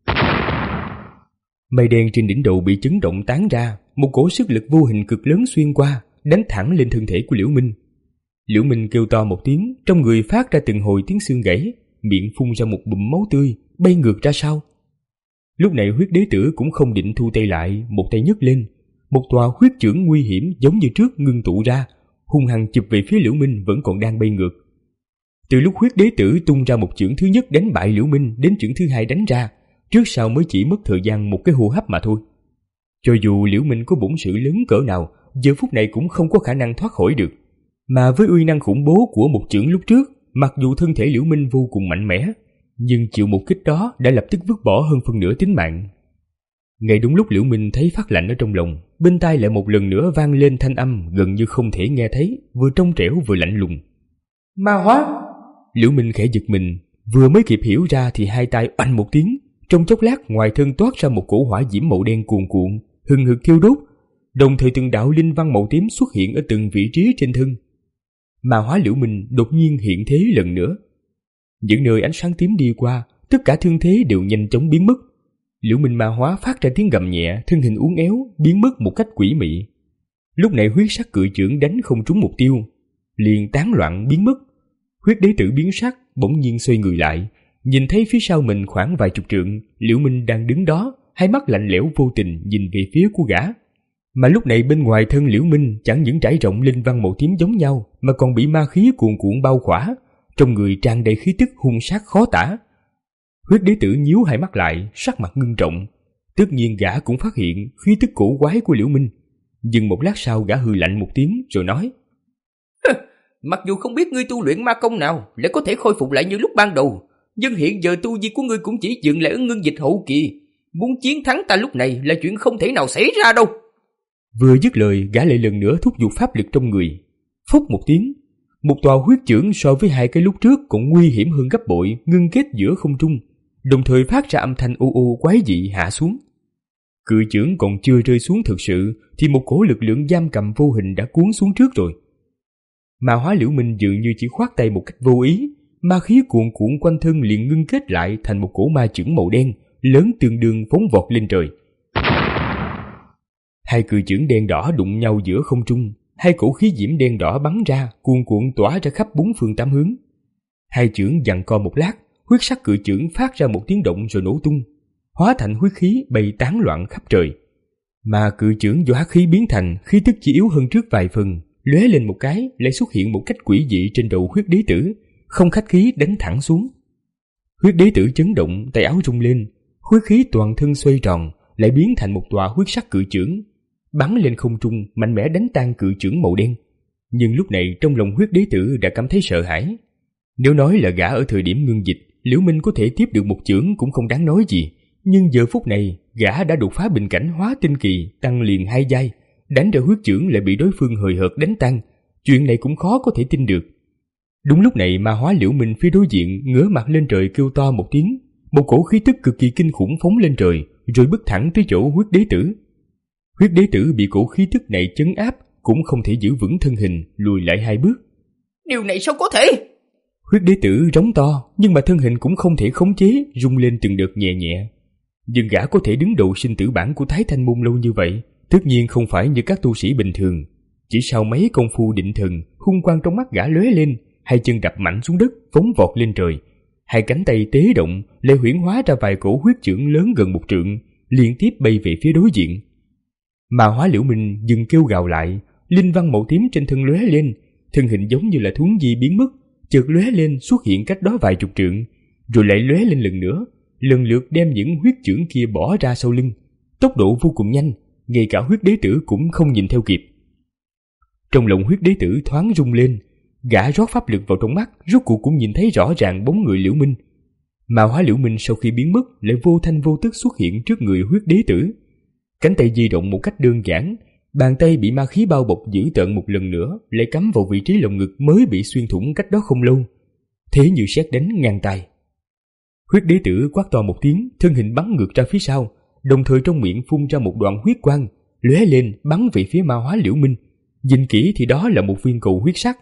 [SPEAKER 2] Mây đen trên đỉnh đầu bị chấn động tán ra, một cỗ sức lực vô hình cực lớn xuyên qua, đánh thẳng lên thân thể của Liễu Minh. Liễu Minh kêu to một tiếng, trong người phát ra từng hồi tiếng xương gãy, miệng phun ra một bụm máu tươi, bay ngược ra sau. Lúc này huyết đế tử cũng không định thu tay lại, một tay nhấc lên, một tòa huyết chưởng nguy hiểm giống như trước ngưng tụ ra, hung hăng chụp về phía Liễu Minh vẫn còn đang bay ngược. Từ lúc huyết đế tử tung ra một chưởng thứ nhất đánh bại Liễu Minh đến chưởng thứ hai đánh ra, trước trước sau mới chỉ mất thời gian một cái hô hấp mà thôi. Cho dù Liễu Minh có bổn sự lớn cỡ nào, giờ phút này cũng không có khả năng thoát khỏi được. Mà với uy năng khủng bố của một chưởng lúc trước, mặc dù thân thể Liễu Minh vô cùng mạnh mẽ, nhưng chịu một kích đó đã lập tức vứt bỏ hơn phân nửa tính mạng. Ngay đúng lúc Liễu Minh thấy phát lạnh ở trong lòng, bên tai lại một lần nữa vang lên thanh âm gần như không thể nghe thấy, vừa trong trẻo vừa lạnh lùng.
[SPEAKER 3] Ma hóa!
[SPEAKER 2] Liễu Minh khẽ giật mình, vừa mới kịp hiểu ra thì hai tay oanh một tiếng, trong chốc lát ngoài thân toát ra một cổ hỏa diễm màu đen cuồn cuộn, hừng hực thiêu đốt, đồng thời từng đạo linh văn màu tím xuất hiện ở từng vị trí trên thân. Ma hóa Liễu Minh đột nhiên hiện thế lần nữa. Những nơi ánh sáng tím đi qua, tất cả thương thế đều nhanh chóng biến mất. Liễu Minh ma hóa phát ra tiếng gầm nhẹ, thân hình uốn éo, biến mất một cách quỷ mị. Lúc này huyết sắc cự chưởng đánh không trúng mục tiêu, liền tán loạn biến mất. Huyết đế tử biến sắc, bỗng nhiên xoay người lại, nhìn thấy phía sau mình khoảng vài chục trượng, Liễu Minh đang đứng đó, hai mắt lạnh lẽo vô tình nhìn về phía của gã. Mà lúc này bên ngoài thân Liễu Minh chẳng những trải rộng linh văn màu tím giống nhau, mà còn bị ma khí cuồn cuộn bao khỏa, trong người tràn đầy khí tức hung sát khó tả. Huyết đế tử nhíu hai mắt lại, sắc mặt ngưng trọng. Tất nhiên gã cũng phát hiện khí tức cổ quái của Liễu Minh. Nhưng một lát sau gã hừ lạnh một tiếng rồi nói:
[SPEAKER 3] Mặc dù không biết ngươi tu luyện ma công nào lại có thể khôi phục lại như lúc ban đầu, nhưng hiện giờ tu vi của ngươi cũng chỉ dừng lại ở ngưng dịch hậu kỳ. Muốn chiến thắng ta lúc này là chuyện không thể nào xảy ra đâu.
[SPEAKER 2] Vừa dứt lời, gã lại lần nữa thúc giục pháp lực trong người. Phúc một tiếng, một tòa huyết chưởng so với hai cái lúc trước cũng nguy hiểm hơn gấp bội ngưng kết giữa không trung, đồng thời phát ra âm thanh ô ô quái dị hạ xuống. Cự chưởng còn chưa rơi xuống thực sự thì một cổ lực lượng giam cầm vô hình đã cuốn xuống trước rồi. Ma hóa Liễu Minh dường như chỉ khoát tay một cách vô ý, ma khí cuồn cuộn quanh thân liền ngưng kết lại thành một cổ ma chưởng màu đen, lớn tương đương phóng vọt lên trời. Hai cự chưởng đen đỏ đụng nhau giữa không trung, hai cổ khí diễm đen đỏ bắn ra, cuồn cuộn tỏa ra khắp bốn phương tám hướng. Hai chưởng giằng co một lát, huyết sắc cự chưởng phát ra một tiếng động rồi nổ tung, hóa thành huyết khí bay tán loạn khắp trời. Mà cự chưởng do hắc khí biến thành, khí tức chỉ yếu hơn trước vài phần, lóe lên một cái lại xuất hiện một cách quỷ dị trên đầu huyết đế tử, không khách khí đánh thẳng xuống. Huyết đế tử chấn động, tay áo rung lên, huyết khí toàn thân xoay tròn, lại biến thành một tòa huyết sắc cự chưởng, bắn lên không trung, mạnh mẽ đánh tan cự chưởng màu đen. Nhưng lúc này trong lòng huyết đế tử đã cảm thấy sợ hãi. Nếu nói là gã ở thời điểm ngưng dịch, Liễu Minh có thể tiếp được một chưởng cũng không đáng nói gì, nhưng giờ phút này gã đã đột phá bình cảnh hóa tinh kỳ, tăng liền hai giai, đánh ra huyết chưởng lại bị đối phương hời hợt đánh tan, chuyện này cũng khó có thể tin được. Đúng lúc này ma hóa Liễu Minh phía đối diện ngửa mặt lên trời kêu to một tiếng, một cổ khí tức cực kỳ kinh khủng phóng lên trời, rồi bước thẳng tới chỗ huyết đế tử. Huyết đế tử bị cổ khí tức này chấn áp, cũng không thể giữ vững thân hình, lùi lại hai bước.
[SPEAKER 3] Điều này sao có thể?
[SPEAKER 2] Huyết đế tử rống to, nhưng mà thân hình cũng không thể khống chế, rung lên từng đợt nhẹ nhẹ. Nhưng gã có thể đứng đầu sinh tử bảng của Thái Thanh Môn lâu như vậy, tất nhiên không phải như các tu sĩ bình thường. Chỉ sau mấy công phu định thần, hung quang trong mắt gã lóe lên, hai chân đập mạnh xuống đất, phóng vọt lên trời. Hai cánh tay tế động, lại huyễn hóa ra vài cổ huyết chưởng lớn gần một trượng, liên tiếp bay về phía đối diện. Ma hóa Liễu Minh dừng kêu gào lại, linh văn màu tím trên thân lóe lên, thân hình giống như là thuấn di biến mất, chợt lóe lên xuất hiện cách đó vài chục trượng, rồi lại lóe lên lần nữa, lần lượt đem những huyết chưởng kia bỏ ra sau lưng, tốc độ vô cùng nhanh, ngay cả huyết đế tử cũng không nhìn theo kịp. Trong lòng huyết đế tử thoáng rung lên, gã rót pháp lực vào trong mắt, rốt cuộc cũng nhìn thấy rõ ràng bóng người Liễu Minh. Ma hóa Liễu Minh sau khi biến mất lại vô thanh vô tức xuất hiện trước người huyết đế tử. Cánh tay di động một cách đơn giản, bàn tay bị ma khí bao bọc dữ tợn một lần nữa lại cắm vào vị trí lồng ngực mới bị xuyên thủng cách đó không lâu, thế như sét đánh ngang tay. Huyết đế tử quát to một tiếng, thân hình bắn ngược ra phía sau, đồng thời trong miệng phun ra một đoạn huyết quang, lóe lên bắn về phía ma hóa Liễu Minh. Nhìn kỹ thì đó là một viên cầu huyết sắc.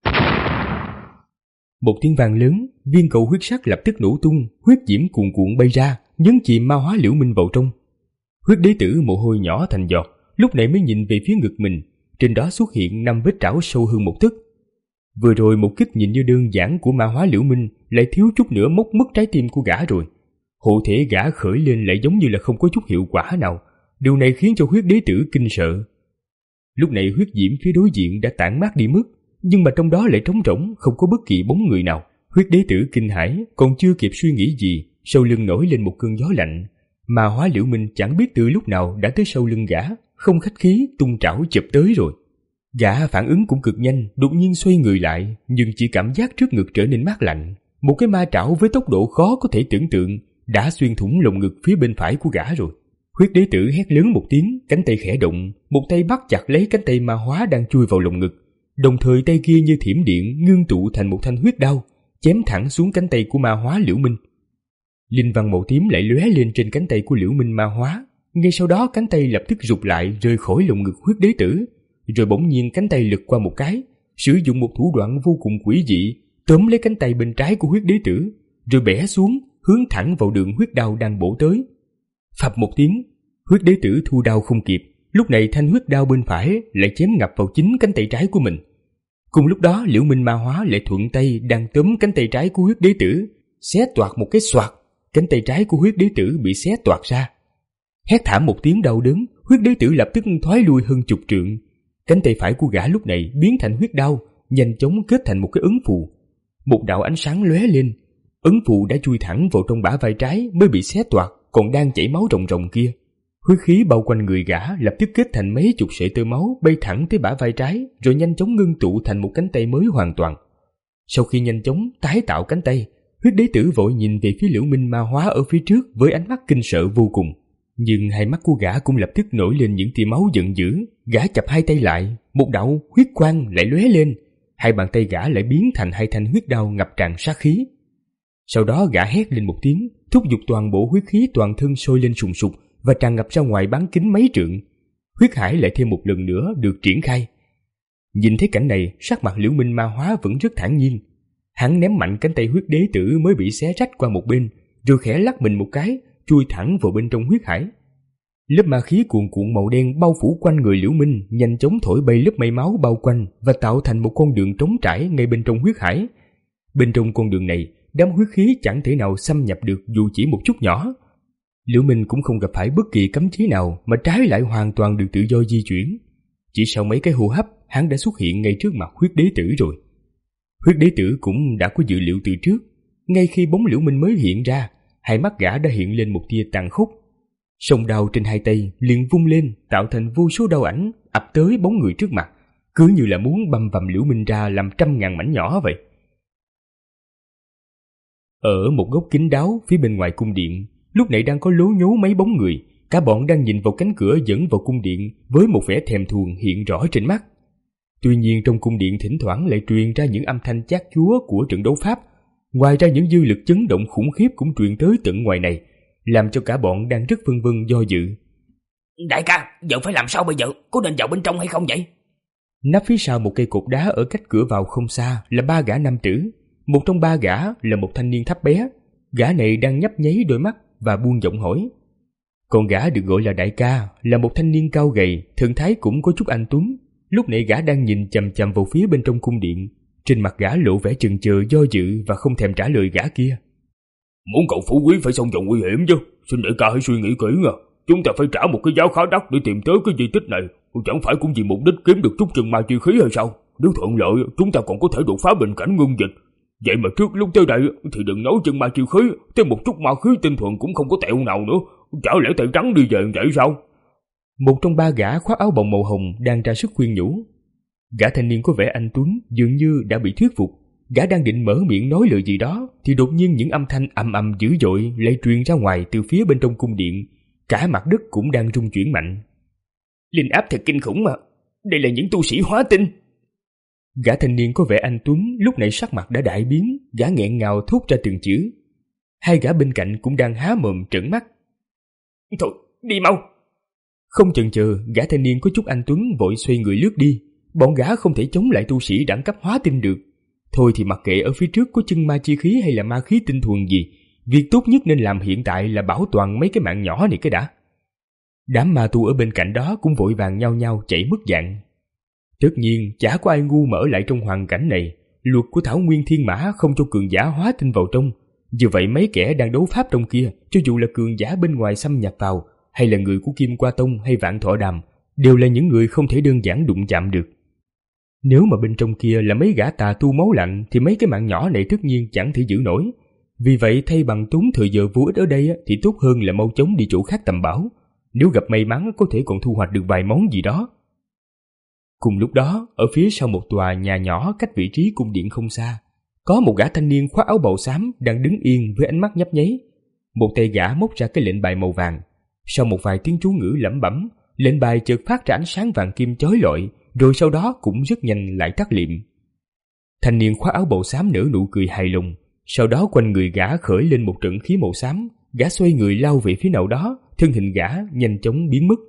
[SPEAKER 2] Một tiếng vang lớn, viên cầu huyết sắc lập tức nổ tung, huyết diễm cuồn cuộn bay ra, nhấn chìm ma hóa Liễu Minh vào trong. Huyết đế tử mồ hôi nhỏ thành giọt, lúc này mới nhìn về phía ngực mình, trên đó xuất hiện năm vết trảo sâu hơn một tấc. Vừa rồi một kích nhìn như đơn giản của ma hóa Liễu Minh lại thiếu chút nữa móc mất trái tim của gã rồi. Hộ thể gã khởi lên lại giống như là không có chút hiệu quả nào, điều này khiến cho huyết đế tử kinh sợ. Lúc này huyết diễm phía đối diện đã tản mát đi mất, nhưng mà trong đó lại trống rỗng, không có bất kỳ bóng người nào. Huyết đế tử kinh hãi, còn chưa kịp suy nghĩ gì sau lưng nổi lên một cơn gió lạnh. Ma hóa Liễu Minh chẳng biết từ lúc nào đã tới sau lưng gã, không khách khí tung trảo chụp tới rồi. Gã phản ứng cũng cực nhanh, đột nhiên xoay người lại, nhưng chỉ cảm giác trước ngực trở nên mát lạnh. Một cái ma trảo với tốc độ khó có thể tưởng tượng đã xuyên thủng lồng ngực phía bên phải của gã rồi. Huyết đế tử hét lớn một tiếng, cánh tay khẽ động, một tay bắt chặt lấy cánh tay ma hóa đang chui vào lồng ngực, đồng thời tay kia như thiểm điện ngưng tụ thành một thanh huyết đao, chém thẳng xuống cánh tay của ma hóa Liễu Minh. Linh văn màu tím lại lóe lên trên cánh tay của Liễu Minh ma hóa, ngay sau đó cánh tay lập tức rụt lại rơi khỏi lồng ngực huyết đế tử, rồi bỗng nhiên cánh tay lật qua một cái, sử dụng một thủ đoạn vô cùng quỷ dị, tóm lấy cánh tay bên trái của huyết đế tử, rồi bẻ xuống, hướng thẳng vào đường huyết đao đang bổ tới. Phập một tiếng, huyết đế tử thu đao không kịp, lúc này thanh huyết đao bên phải lại chém ngập vào chính cánh tay trái của mình. Cùng lúc đó, Liễu Minh ma hóa lại thuận tay đang tóm cánh tay trái của huyết đế tử, xé toạc một cái xoạc, cánh tay trái của huyết đế tử bị xé toạc ra. Hét thảm một tiếng đau đớn, huyết đế tử lập tức thoái lui hơn chục trượng. Cánh tay phải của gã lúc này biến thành huyết đao, nhanh chóng kết thành một cái ấn phù. Một đạo ánh sáng lóe lên, ấn phù đã chui thẳng vào trong bả vai trái mới bị xé toạc, còn đang chảy máu ròng ròng kia. Huyết khí bao quanh người gã lập tức kết thành mấy chục sợi tơ máu bay thẳng tới bả vai trái, rồi nhanh chóng ngưng tụ thành một cánh tay mới hoàn toàn. Sau khi nhanh chóng tái tạo cánh tay, huyết đế tử vội nhìn về phía Liễu Minh ma hóa ở phía trước với ánh mắt kinh sợ vô cùng. Nhưng hai mắt của gã cũng lập tức nổi lên những tia máu giận dữ. Gã chập hai tay lại, một đạo huyết quang lại lóe lên, hai bàn tay gã lại biến thành hai thanh huyết đao ngập tràn sát khí. Sau đó gã hét lên một tiếng, thúc giục toàn bộ huyết khí toàn thân sôi lên sùng sục và tràn ngập ra ngoài bán kính mấy trượng. Huyết hải lại thêm một lần nữa được triển khai. Nhìn thấy cảnh này, sắc mặt Liễu Minh ma hóa vẫn rất thản nhiên. Hắn ném mạnh cánh tay huyết đế tử mới bị xé rách qua một bên, rồi khẽ lắc mình một cái, chui thẳng vào bên trong huyết hải. Lớp ma khí cuồn cuộn màu đen bao phủ quanh người Liễu Minh, nhanh chóng thổi bay lớp mây máu bao quanh và tạo thành một con đường trống trải ngay bên trong huyết hải. Bên trong con đường này, đám huyết khí chẳng thể nào xâm nhập được dù chỉ một chút nhỏ. Liễu Minh cũng không gặp phải bất kỳ cấm chế nào, mà trái lại hoàn toàn được tự do di chuyển. Chỉ sau mấy cái hô hấp, hắn đã xuất hiện ngay trước mặt huyết đế tử rồi. Huyết đế tử cũng đã có dự liệu từ trước. Ngay khi bóng Liễu Minh mới hiện ra, hai mắt gã đã hiện lên một tia tàn khốc. Song đao trên hai tay liền vung lên, tạo thành vô số đao ảnh ập tới bóng người trước mặt, cứ như là muốn băm vằm Liễu Minh ra làm trăm ngàn mảnh nhỏ vậy. Ở một góc kín đáo phía bên ngoài cung điện, lúc này đang có lố nhố mấy bóng người, cả bọn đang nhìn vào cánh cửa dẫn vào cung điện với một vẻ thèm thuồng hiện rõ trên mắt. Tuy nhiên trong cung điện thỉnh thoảng lại truyền ra những âm thanh chát chúa của trận đấu pháp. Ngoài ra những dư lực chấn động khủng khiếp cũng truyền tới tận ngoài này, làm cho cả bọn đang rất phân vân do dự.
[SPEAKER 3] Đại ca, giờ phải làm sao bây giờ? Có nên vào bên trong hay không vậy?
[SPEAKER 2] Nắp phía sau một cây cột đá ở cách cửa vào không xa là ba gã nam tử. Một trong ba gã là một thanh niên thấp bé. Gã này đang nhấp nháy đôi mắt và buông giọng hỏi. Còn gã được gọi là đại ca là một thanh niên cao gầy, thần thái cũng có chút anh tuấn. Lúc này gã đang nhìn chằm chằm vào phía bên trong cung điện. Trên mặt gã lộ vẻ chần chừ do dự và không thèm trả lời gã kia.
[SPEAKER 4] Muốn cậu phú quý phải xông vào nguy hiểm chứ. Xin đại ca hãy suy nghĩ kỹ nha. Chúng ta phải trả một cái giá khá đắt để tìm tới cái di tích này. Chẳng phải cũng vì mục đích kiếm được chút chân ma chi khí hay sao? Nếu thuận lợi chúng ta còn có thể đột phá bình cảnh ngưng dịch. Vậy mà trước lúc tới đây thì đừng nói chân ma chi khí, thêm một chút ma khí tinh thuần cũng không có tẹo nào nữa. Chả lẽ tay trắng đi về vậy sao?
[SPEAKER 2] Một trong ba gã khoác áo bồng màu hồng đang ra sức khuyên nhủ. Gã thanh niên có vẻ anh tuấn dường như đã bị thuyết phục. Gã đang định mở miệng nói lời gì đó thì đột nhiên những âm thanh ầm ầm dữ dội lại truyền ra ngoài từ phía bên trong cung điện. Cả mặt đất cũng đang rung chuyển mạnh.
[SPEAKER 3] Linh áp thật kinh khủng mà. Đây là những tu sĩ hóa tinh.
[SPEAKER 2] Gã thanh niên có vẻ anh tuấn lúc này sắc mặt đã đại biến. Gã nghẹn ngào thốt ra từng chữ. Hai gã bên cạnh cũng đang há mồm trợn mắt.
[SPEAKER 3] Thôi đi mau.
[SPEAKER 2] Không chần chờ, gã thanh niên có chút anh tuấn vội xoay người lướt đi. Bọn gã không thể chống lại tu sĩ đẳng cấp hóa tinh được. Thôi thì mặc kệ ở phía trước có chân ma chi khí hay là ma khí tinh thuần gì, việc tốt nhất nên làm hiện tại là bảo toàn mấy cái mạng nhỏ này cái đã. Đám ma tu ở bên cạnh đó cũng vội vàng nhau nhau chạy mất dạng. Tất nhiên chả có ai ngu mở lại trong hoàn cảnh này. Luật của Thảo Nguyên Thiên Mã không cho cường giả hóa tinh vào trong. Như vậy mấy kẻ đang đấu pháp trong kia, cho dù là cường giả bên ngoài xâm nhập vào, hay là người của Kim Qua Tông hay Vạn Thọ Đàm, đều là những người không thể đơn giản đụng chạm được. Nếu mà bên trong kia là mấy gã tà tu máu lạnh thì mấy cái mạng nhỏ này tất nhiên chẳng thể giữ nổi. Vì vậy thay bằng tốn thời giờ vô ích ở đây thì tốt hơn là mau chóng đi chỗ khác tầm bảo. Nếu gặp may mắn có thể còn thu hoạch được vài món gì đó. Cùng lúc đó, ở phía sau một tòa nhà nhỏ cách vị trí cung điện không xa, có một gã thanh niên khoác áo bào xám đang đứng yên với ánh mắt nhấp nháy. Một tay gã móc ra cái lệnh bài màu vàng. Sau một vài tiếng chú ngữ lẩm bẩm, lệnh bài chợt phát ra ánh sáng vàng kim chói lọi, rồi sau đó cũng rất nhanh lại tắt liệm. Thanh niên khoác áo bào xám nở nụ cười hài lòng, sau đó quanh người gã khởi lên một trận khí màu xám, gã xoay người lao về phía nào đó, thân hình gã nhanh chóng biến mất.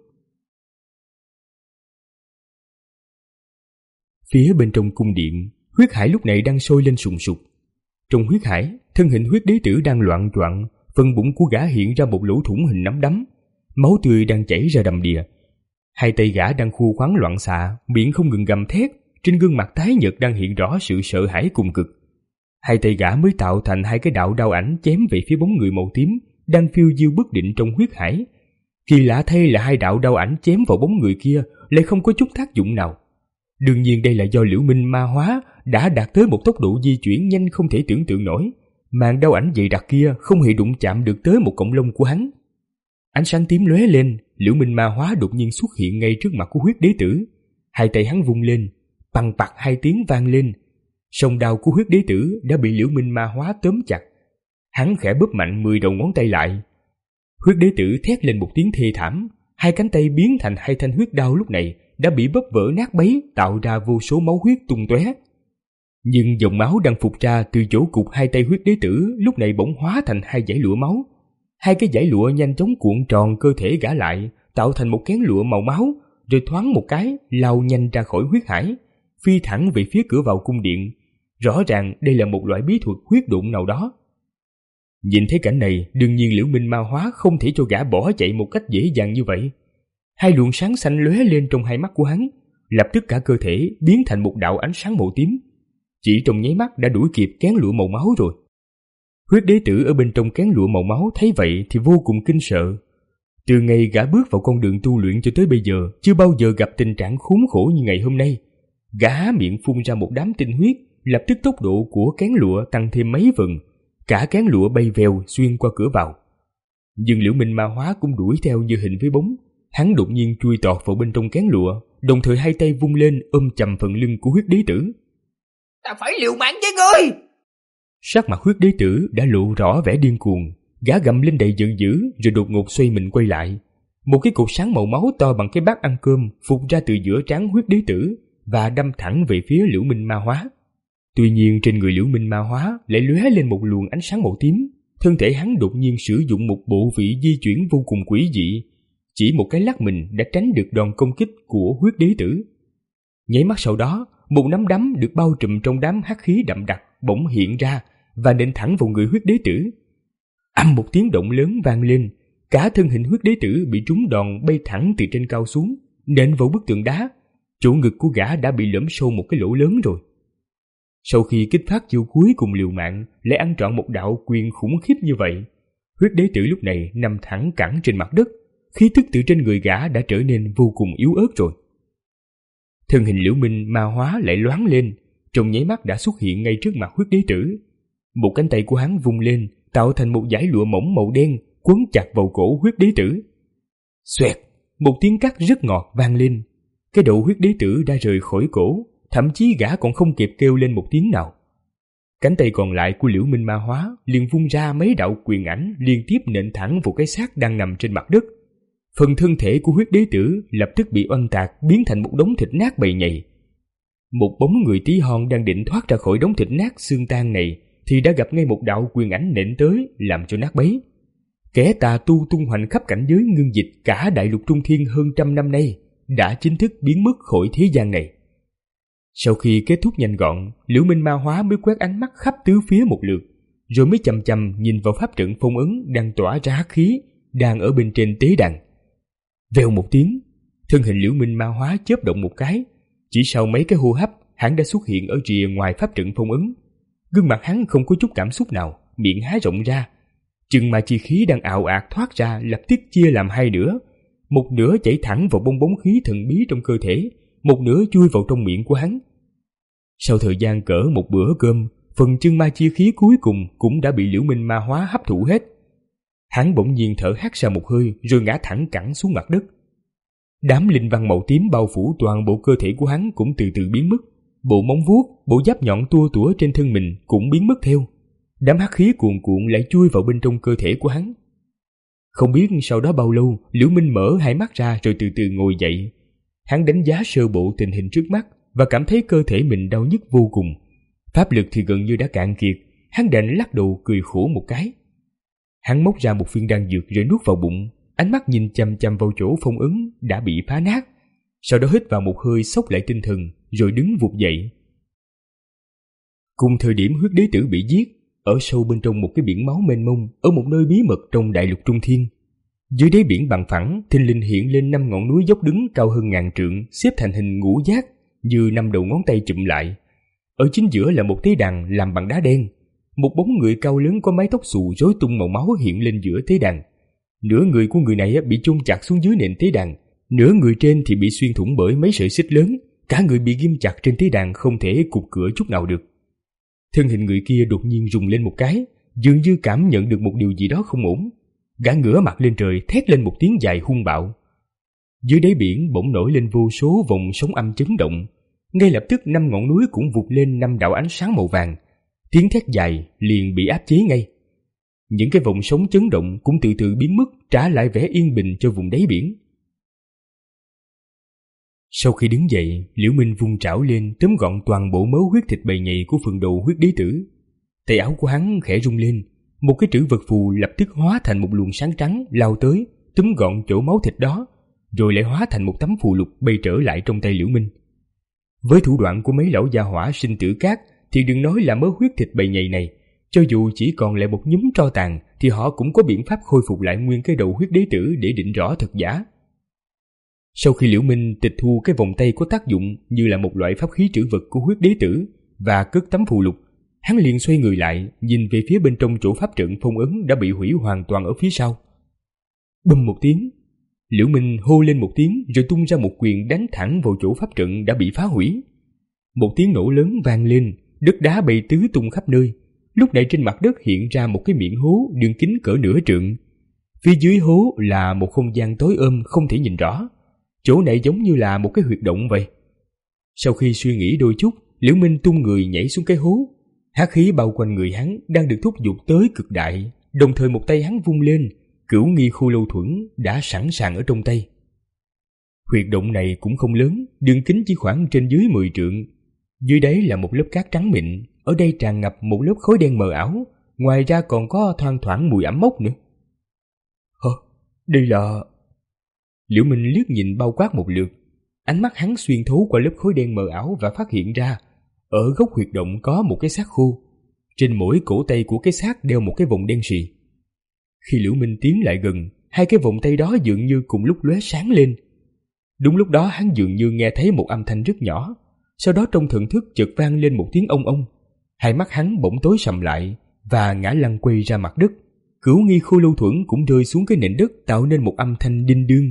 [SPEAKER 2] Phía bên trong cung điện, huyết hải lúc này đang sôi lên sùng sục. Trong huyết hải, thân hình huyết đế tử đang loạn choạng, phần bụng của gã hiện ra một lỗ thủng hình nắm đấm, máu tươi đang chảy ra đầm đìa. Hai tay gã đang khu khoáng loạn xạ, miệng không ngừng gầm thét, trên gương mặt tái nhợt đang hiện rõ sự sợ hãi cùng cực. Hai tay gã mới tạo thành hai cái đạo đao ảnh chém về phía bóng người màu tím đang phiêu diêu bất định trong huyết hải. Kỳ lạ thay là hai đạo đao ảnh chém vào bóng người kia lại không có chút tác dụng nào. Đương nhiên đây là do Liễu Minh ma hóa đã đạt tới một tốc độ di chuyển nhanh không thể tưởng tượng nổi. Màn đao ảnh dày đặc kia không hề đụng chạm được tới một cọng lông của hắn. Ánh sáng tím lóe lên, Liễu Minh ma hóa đột nhiên xuất hiện ngay trước mặt của huyết đế tử. Hai tay hắn vung lên, pằng pặc hai tiếng vang lên. Song đao của huyết đế tử đã bị Liễu Minh ma hóa tóm chặt. Hắn khẽ bóp mạnh mười đầu ngón tay lại. Huyết đế tử thét lên một tiếng thê thảm, hai cánh tay biến thành hai thanh huyết đao lúc này đã bị bóp vỡ nát bấy, tạo ra vô số máu huyết tung tóe. Nhưng dòng máu đang phụt ra từ chỗ cụt hai tay huyết đế tử lúc này bỗng hóa thành hai dải lụa máu. Hai cái dải lụa nhanh chóng cuộn tròn cơ thể gã lại, tạo thành một kén lụa màu máu, rồi thoáng một cái lao nhanh ra khỏi huyết hải, phi thẳng về phía cửa vào cung điện. Rõ ràng đây là một loại bí thuật huyết độn nào đó. Nhìn thấy cảnh này, đương nhiên Liễu Minh ma hóa không thể cho gã bỏ chạy một cách dễ dàng như vậy. Hai luồng sáng xanh lóe lên trong hai mắt của hắn, lập tức cả cơ thể biến thành một đạo ánh sáng màu tím. Chỉ trong nháy mắt đã đuổi kịp kén lụa màu máu rồi. Huyết đế tử ở bên trong kén lụa màu máu thấy vậy thì vô cùng kinh sợ. Từ ngày gã bước vào con đường tu luyện cho tới bây giờ, chưa bao giờ gặp tình trạng khốn khổ như ngày hôm nay. Gã miệng phun ra một đám tinh huyết, lập tức tốc độ của kén lụa tăng thêm mấy phần, cả kén lụa bay vèo xuyên qua cửa vào. Nhưng Liễu Minh ma hóa cũng đuổi theo như hình với bóng. Hắn đột nhiên chui tọt vào bên trong kén lụa, đồng thời hai tay vung lên ôm chầm phần lưng của huyết đế tử.
[SPEAKER 3] Ta phải liều mạng với ngươi!
[SPEAKER 2] Sắc mặt huyết đế tử đã lộ rõ vẻ điên cuồng, gã gầm lên đầy giận dữ rồi đột ngột xoay mình quay lại. Một cái cột sáng màu máu to bằng cái bát ăn cơm phụt ra từ giữa trán huyết đế tử và đâm thẳng về phía Liễu Minh ma hóa. Tuy nhiên trên người Liễu Minh ma hóa lại lóe lên một luồng ánh sáng màu tím. Thân thể hắn đột nhiên sử dụng một bộ vị di chuyển vô cùng quỷ dị, chỉ một cái lắc mình đã tránh được đòn công kích của huyết đế tử. Nháy mắt sau đó, một nắm đấm được bao trùm trong đám hắc khí đậm đặc bỗng hiện ra và nện thẳng vào người huyết đế tử. Ầm một tiếng động lớn vang lên, cả thân hình huyết đế tử bị trúng đòn bay thẳng từ trên cao xuống, nện vào bức tường đá. Chỗ ngực của gã đã bị lõm sâu một cái lỗ lớn rồi. Sau khi kích phát chiêu cuối cùng liều mạng, lại ăn trọn một đạo quyền khủng khiếp như vậy, huyết đế tử lúc này nằm thẳng cẳng trên mặt đất, khí tức từ trên người gã đã trở nên vô cùng yếu ớt rồi. Thân hình Liễu Minh ma hóa lại loáng lên, trong nháy mắt đã xuất hiện ngay trước mặt huyết đế tử. Một cánh tay của hắn vung lên, tạo thành một dải lụa mỏng màu đen quấn chặt vào cổ huyết đế tử. Xoẹt, một tiếng cắt rất ngọt vang lên. Cái đầu huyết đế tử đã rời khỏi cổ, thậm chí gã còn không kịp kêu lên một tiếng nào. Cánh tay còn lại của Liễu Minh ma hóa liền vung ra mấy đạo quyền ảnh liên tiếp nện thẳng vào cái xác đang nằm trên mặt đất. Phần thân thể của huyết đế tử lập tức bị oanh tạc biến thành một đống thịt nát bầy nhầy. Một bóng người tí hon đang định thoát ra khỏi đống thịt nát xương tan này thì đã gặp ngay một đạo quyền ảnh nện tới làm cho nát bấy. Kẻ tà tu tung hoành khắp cảnh giới ngưng dịch cả đại lục trung thiên hơn trăm năm nay đã chính thức biến mất khỏi thế gian này. Sau khi kết thúc nhanh gọn, Liễu Minh ma hóa mới quét ánh mắt khắp tứ phía một lượt, rồi mới chầm chầm nhìn vào pháp trận phong ấn đang tỏa ra hắc khí đang ở bên trên tế đàn. Vèo một tiếng, thân hình Liễu Minh ma hóa chớp động một cái, chỉ sau mấy cái hô hấp, hắn đã xuất hiện ở rìa ngoài pháp trận phong ấn. Gương mặt hắn không có chút cảm xúc nào, miệng há rộng ra, chừng mà chi khí đang ào ạt thoát ra lập tức chia làm hai nửa, một nửa chảy thẳng vào bong bóng khí thần bí trong cơ thể, một nửa chui vào trong miệng của hắn. Sau thời gian cỡ một bữa cơm, phần chân ma chi khí cuối cùng cũng đã bị Liễu Minh ma hóa hấp thụ hết. Hắn bỗng nhiên thở hắt ra một hơi rồi ngã thẳng cẳng xuống mặt đất. Đám linh văn màu tím bao phủ toàn bộ cơ thể của hắn cũng từ từ biến mất. Bộ móng vuốt, bộ giáp nhọn tua tủa trên thân mình cũng biến mất theo. Đám hắc khí cuồn cuộn lại chui vào bên trong cơ thể của hắn. Không biết sau đó bao lâu, Liễu Minh mở hai mắt ra rồi từ từ ngồi dậy. Hắn đánh giá sơ bộ tình hình trước mắt và cảm thấy cơ thể mình đau nhức vô cùng. Pháp lực thì gần như đã cạn kiệt, hắn đành lắc đầu cười khổ một cái. Hắn móc ra một viên đan dược rồi nuốt vào bụng, ánh mắt nhìn chằm chằm vào chỗ phong ấn đã bị phá nát. Sau đó hít vào một hơi xốc lại tinh thần rồi đứng vụt dậy. Cùng thời điểm huyết đế tử bị giết, ở sâu bên trong một cái biển máu mênh mông, ở một nơi bí mật trong đại lục Trung Thiên, dưới đáy biển bằng phẳng thình lình hiện lên năm ngọn núi dốc đứng cao hơn ngàn trượng, xếp thành hình ngũ giác như năm đầu ngón tay chụm lại. Ở chính giữa là một tế đàn làm bằng đá đen. Một bóng người cao lớn có mái tóc xù rối tung màu máu hiện lên giữa tế đàn. Nửa người của người này bị chôn chặt xuống dưới nền tế đàn, nửa người trên thì bị xuyên thủng bởi mấy sợi xích lớn, cả người bị ghim chặt trên tế đàn không thể cụp cửa chút nào được. Thân hình người kia đột nhiên rung lên một cái, dường như cảm nhận được một điều gì đó không ổn. Gã ngửa mặt lên trời thét lên một tiếng dài hung bạo. Dưới đáy biển bỗng nổi lên vô số vòng sóng âm chấn động. Ngay lập tức năm ngọn núi cũng vụt lên năm đạo ánh sáng màu vàng. Tiếng thét dài liền bị áp chế ngay. Những cái vòng sóng chấn động cũng từ từ biến mất, trả lại vẻ yên bình cho vùng đáy biển. Sau khi đứng dậy, Liễu Minh vung trảo lên tóm gọn toàn bộ mớ huyết thịt bầy nhầy của phần đầu huyết đế tử. Tay áo của hắn khẽ rung lên, một cái trữ vật phù lập tức hóa thành một luồng sáng trắng lao tới, túm gọn chỗ máu thịt đó, rồi lại hóa thành một tấm phù lục bay trở lại trong tay Liễu Minh. Với thủ đoạn của mấy lão gia hỏa sinh tử cát thì đừng nói là mớ huyết thịt bầy nhầy này, cho dù chỉ còn lại một nhúm tro tàn thì họ cũng có biện pháp khôi phục lại nguyên cái đầu huyết đế tử để định rõ thật giả. Sau khi Liễu Minh tịch thu cái vòng tay có tác dụng như là một loại pháp khí trữ vật của huyết đế tử và cất tấm phù lục, hắn liền xoay người lại nhìn về phía bên trong chỗ pháp trận phong ấn đã bị hủy hoàn toàn ở phía sau. Bùm một tiếng, Liễu Minh hô lên một tiếng rồi tung ra một quyền đánh thẳng vào chỗ pháp trận đã bị phá hủy. Một tiếng nổ lớn vang lên, đất đá bay tứ tung khắp nơi. Lúc này trên mặt đất hiện ra một cái miệng hố đường kính cỡ nửa trượng. Phía dưới hố là một không gian tối ôm không thể nhìn rõ. Chỗ này giống như là một cái huyệt động vậy. Sau khi suy nghĩ đôi chút, Liễu Minh tung người nhảy xuống cái hố. Hắc khí bao quanh người hắn đang được thúc giục tới cực đại, đồng thời một tay hắn vung lên, Cửu Nghi Khô Lâu Thuẫn đã sẵn sàng ở trong tay. Huyệt động này cũng không lớn, đường kính chỉ khoảng trên dưới mười trượng. Dưới đáy là một lớp cát trắng mịn, ở đây tràn ngập một lớp khói đen mờ ảo, ngoài ra còn có thoang thoảng mùi ẩm mốc nữa. Hơ, đây là... Liễu Minh liếc nhìn bao quát một lượt, ánh mắt hắn xuyên thấu qua lớp khói đen mờ ảo và phát hiện ra, ở góc huyệt động có một cái xác khô. Trên mỗi cổ tay của cái xác đeo một cái vòng đen xì. Khi Liễu Minh tiến lại gần, hai cái vòng tay đó dường như cùng lúc lóe sáng lên. Đúng lúc đó hắn dường như nghe thấy một âm thanh rất nhỏ, sau đó trong thần thức chợt vang lên một tiếng ông ông. Hai mắt hắn bỗng tối sầm lại và ngã lăn quay ra mặt đất. Cửu Nghi Khô Lâu Thuẫn cũng rơi xuống cái nền đất tạo nên một âm thanh đinh đương.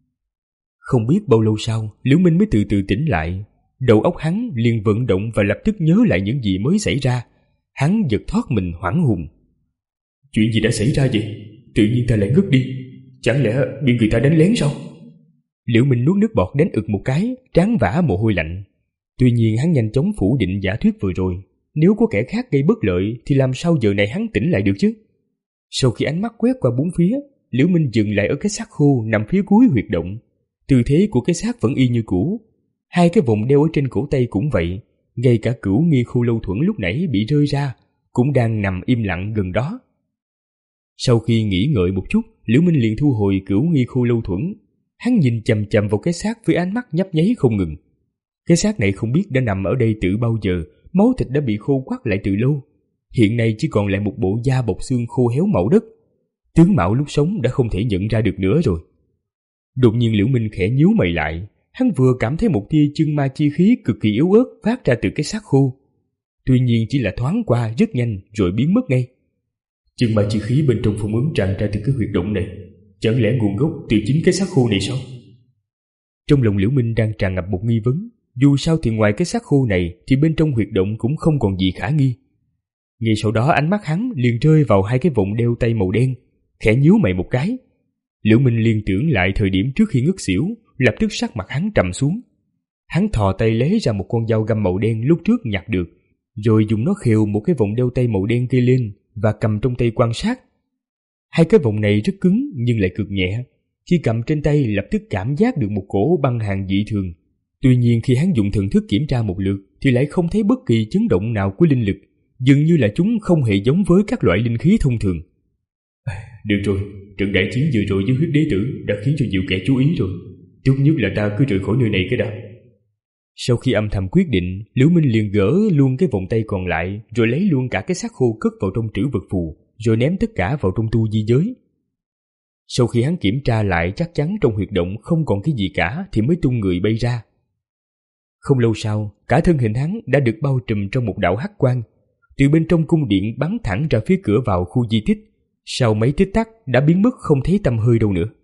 [SPEAKER 2] Không biết bao lâu sau, Liễu Minh mới từ từ tỉnh lại. Đầu óc hắn liền vận động và lập tức nhớ lại những gì mới xảy ra. Hắn giật thoát mình hoảng hồn. Chuyện gì đã xảy ra vậy? Tự nhiên ta lại ngất đi. Chẳng lẽ bị người ta đánh lén sao? Liễu Minh nuốt nước bọt đánh ực một cái, trán vã mồ hôi lạnh. Tuy nhiên hắn nhanh chóng phủ định giả thuyết vừa rồi. Nếu có kẻ khác gây bất lợi thì làm sao giờ này hắn tỉnh lại được chứ? Sau khi ánh mắt quét qua bốn phía, Liễu Minh dừng lại ở cái xác khô nằm phía cuối huyệt động. Tư thế của cái xác vẫn y như cũ. Hai cái vòng đeo ở trên cổ tay cũng vậy. Ngay cả Cửu Nghi Khô Lâu Thuẫn lúc nãy bị rơi ra cũng đang nằm im lặng gần đó. Sau khi nghĩ ngợi một chút, Liễu Minh liền thu hồi Cửu Nghi Khô Lâu Thuẫn. Hắn nhìn chằm chằm vào cái xác với ánh mắt nhấp nháy không ngừng. Cái xác này không biết đã nằm ở đây từ bao giờ, máu thịt đã bị khô quắt lại từ lâu. Hiện nay chỉ còn lại một bộ da bọc xương khô héo màu đất. Tướng mạo lúc sống đã không thể nhận ra được nữa rồi. Đột nhiên Liễu Minh khẽ nhíu mày lại. Hắn vừa cảm thấy một tia chân ma chi khí cực kỳ yếu ớt phát ra từ cái xác khô. Tuy nhiên chỉ là thoáng qua rất nhanh rồi biến mất ngay. Chân ma chi khí bên trong phong ấn tràn ra từ cái huyệt động này, chẳng lẽ nguồn gốc từ chính cái xác khô này sao? Trong lòng Liễu Minh đang tràn ngập một nghi vấn. Dù sao thì ngoài cái xác khô này thì bên trong huyệt động cũng không còn gì khả nghi. Ngay sau đó ánh mắt hắn liền rơi vào hai cái vòng đeo tay màu đen, khẽ nhíu mày một cái. Liễu Minh liên tưởng lại thời điểm trước khi ngất xỉu, lập tức sắc mặt hắn trầm xuống. Hắn thò tay lấy ra một con dao găm màu đen lúc trước nhặt được, rồi dùng nó khều một cái vòng đeo tay màu đen kia lên và cầm trong tay quan sát. Hai cái vòng này rất cứng nhưng lại cực nhẹ. Khi cầm trên tay lập tức cảm giác được một cổ băng hàn dị thường. Tuy nhiên khi hắn dùng thần thức kiểm tra một lượt thì lại không thấy bất kỳ chấn động nào của linh lực, dường như là chúng không hề giống với các loại linh khí thông thường. Được rồi, trận đại chiến vừa rồi với huyết đế tử đã khiến cho nhiều kẻ chú ý rồi. Tốt nhất là ta cứ rời khỏi nơi này cái đã. Sau khi âm thầm quyết định, Liễu Minh liền gỡ luôn cái vòng tay còn lại, rồi lấy luôn cả cái xác khô cất vào trong trữ vật phù, rồi ném tất cả vào trong tu di giới. Sau khi hắn kiểm tra lại chắc chắn trong huyệt động không còn cái gì cả thì mới tung người bay ra. Không lâu sau, cả thân hình hắn đã được bao trùm trong một đạo hắc quang, từ bên trong cung điện bắn thẳng ra phía cửa vào khu di tích. Sau mấy tích tắc đã biến mất không thấy tăm hơi đâu nữa.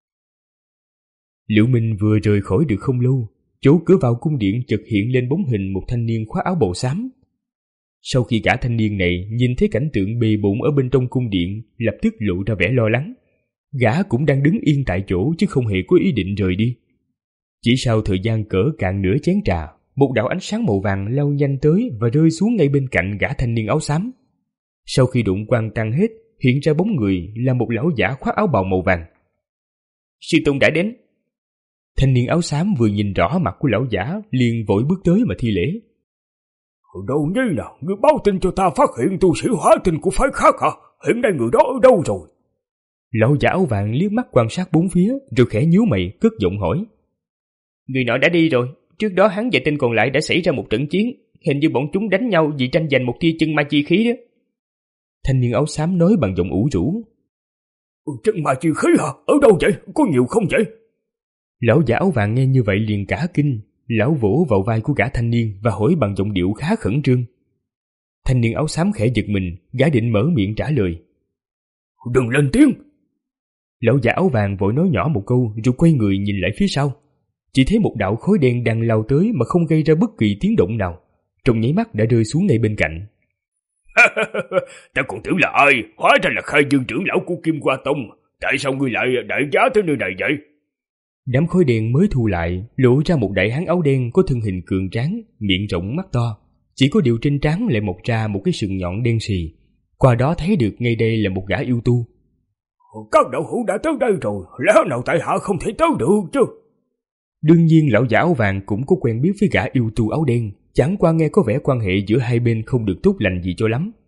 [SPEAKER 2] Liễu Minh vừa rời khỏi được không lâu, chỗ cửa vào cung điện chợt hiện lên bóng hình một thanh niên khoác áo bào xám. Sau khi cả thanh niên này nhìn thấy cảnh tượng bề bộn ở bên trong cung điện, lập tức lộ ra vẻ lo lắng. Gã cũng đang đứng yên tại chỗ chứ không hề có ý định rời đi. Chỉ sau thời gian cỡ cạn nửa chén trà, một đạo ánh sáng màu vàng lao nhanh tới và rơi xuống ngay bên cạnh gã thanh niên áo xám. Sau khi đụng quang tan hết, hiện ra bóng người là một lão giả khoác áo bào màu vàng. Sư tôn đã đến. Thanh niên áo xám vừa nhìn rõ mặt của lão giả liền vội bước tới mà thi lễ.
[SPEAKER 4] Đâu như nào, người báo tin cho ta phát hiện tu sĩ hóa tinh của phái khác hả? Hiện nay người đó ở đâu rồi?
[SPEAKER 2] Lão giả áo vàng liếc mắt quan sát bốn phía rồi khẽ nhíu mày cất giọng hỏi.
[SPEAKER 3] Người nọ đã đi rồi. Trước đó hắn và tên còn lại đã xảy ra một trận chiến. Hình như bọn chúng đánh nhau vì tranh giành một tia chân ma chi khí đó.
[SPEAKER 2] Thanh niên áo xám nói bằng giọng ủ rũ.
[SPEAKER 4] Chân ma chi khí hả? Ở đâu vậy? Có nhiều không vậy?
[SPEAKER 2] Lão giả áo vàng nghe như vậy liền cả kinh. Lão vỗ vào vai của gã thanh niên và hỏi bằng giọng điệu khá khẩn trương. Thanh niên áo xám khẽ giật mình, gã định mở miệng trả lời.
[SPEAKER 4] Đừng lên tiếng.
[SPEAKER 2] Lão giả áo vàng vội nói nhỏ một câu rồi quay người nhìn lại phía sau. Chỉ thấy một đạo khói đen đang lao tới mà không gây ra bất kỳ tiếng động nào. Trong nháy mắt đã rơi xuống ngay bên cạnh.
[SPEAKER 4] Ta còn tưởng là ai, hóa ra là Khai Dương trưởng lão của Kim Hoa Tông. Tại sao ngươi lại đại giá tới nơi này vậy?
[SPEAKER 2] Đám khói đen mới thu lại, lộ ra một đại hán áo đen có thân hình cường tráng, miệng rộng mắt to. Chỉ có điều trên trán lại mọc ra một cái sừng nhọn đen xì. Qua đó thấy được ngay đây là một gã yêu tu.
[SPEAKER 4] Các đạo hữu đã tới đây rồi, lẽ nào tại hạ không thể tới được chứ?
[SPEAKER 2] Đương nhiên lão giả áo vàng cũng có quen biết với gã yêu tu áo đen, chẳng qua nghe có vẻ quan hệ giữa hai bên không được tốt lành gì cho lắm.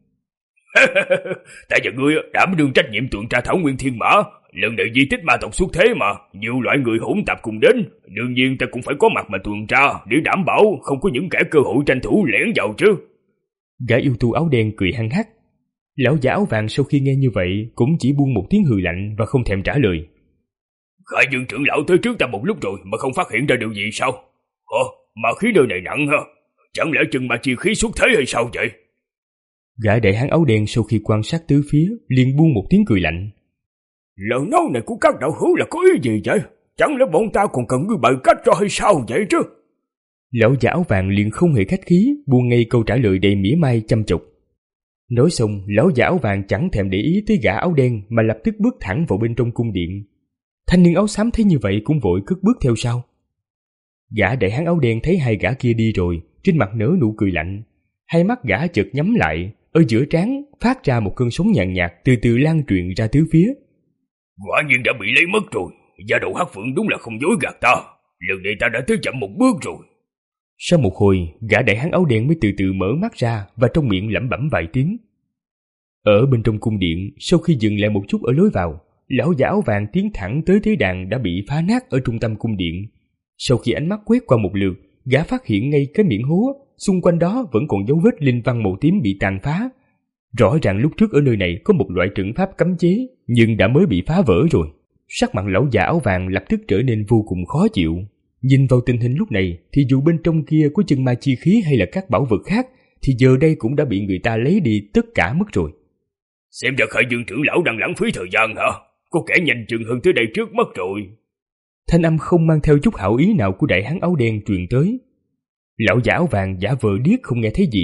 [SPEAKER 4] Ta và ngươi đảm đương trách nhiệm tuần tra Thảo Nguyên Thiên Mã. Lần này di tích ma tộc xuất thế mà, nhiều loại người hỗn tạp cùng đến, đương nhiên ta cũng phải có mặt mà tuần tra để đảm bảo không có những kẻ cơ hội tranh thủ lẻn vào chứ.
[SPEAKER 2] Gã yêu tu áo đen cười hăng hắc. Lão giả áo vàng sau khi nghe như vậy cũng chỉ buông một tiếng hừ lạnh và không thèm trả lời.
[SPEAKER 4] Khai Dương trưởng lão tới trước ta một lúc rồi mà không phát hiện ra điều gì sao? Ồ, mà khí nơi này nặng ha? Chẳng lẽ chân ma chi khí xuất thế hay sao vậy?
[SPEAKER 2] Gã đại hán áo đen sau khi quan sát tứ phía liền buông một tiếng cười lạnh.
[SPEAKER 4] Lời nói này của các đạo hữu là có ý gì vậy? Chẳng lẽ bọn ta còn cần ngươi bày cách cho hay sao vậy chứ?
[SPEAKER 2] Lão giả áo vàng liền không hề khách khí, buông ngay câu trả lời đầy mỉa mai chăm chọc. Nói xong, lão giả áo vàng chẳng thèm để ý tới gã áo đen mà lập tức bước thẳng vào bên trong cung điện. Thanh niên áo xám thấy như vậy cũng vội cất bước theo sau. Gã đại hán áo đen thấy hai gã kia đi rồi, trên mặt nở nụ cười lạnh. Hai mắt gã chợt nhắm lại, ở giữa trán phát ra một cơn sóng nhàn nhạt từ từ lan truyền ra tứ phía.
[SPEAKER 4] Quả nhiên đã bị lấy mất rồi, gia đầu Hắc Phượng đúng là không dối gạt ta. Lần này ta đã tới chậm một bước rồi.
[SPEAKER 2] Sau một hồi, gã đại hán áo đen mới từ từ mở mắt ra và trong miệng lẩm bẩm vài tiếng. Ở bên trong cung điện, sau khi dừng lại một chút ở lối vào, lão giả áo vàng tiến thẳng tới thế đàn đã bị phá nát ở trung tâm cung điện. Sau khi ánh mắt quét qua một lượt, gã phát hiện ngay cái miệng hố, xung quanh đó vẫn còn dấu vết linh văn màu tím bị tàn phá. Rõ ràng lúc trước ở nơi này có một loại trận pháp cấm chế, nhưng đã mới bị phá vỡ rồi. Sắc mặt lão già áo vàng lập tức trở nên vô cùng khó chịu. Nhìn vào tình hình lúc này thì dù bên trong kia có chân ma chi khí hay là các bảo vật khác thì giờ đây cũng đã bị người ta lấy đi tất cả mất rồi.
[SPEAKER 4] Xem ra Khai Dương trưởng lão đang lãng phí thời gian hả? Có kẻ nhanh chừng hơn tới đây trước mất rồi.
[SPEAKER 2] Thanh âm không mang theo chút hảo ý nào của đại hán áo đen truyền tới. Lão giả áo vàng giả vờ điếc không nghe thấy gì,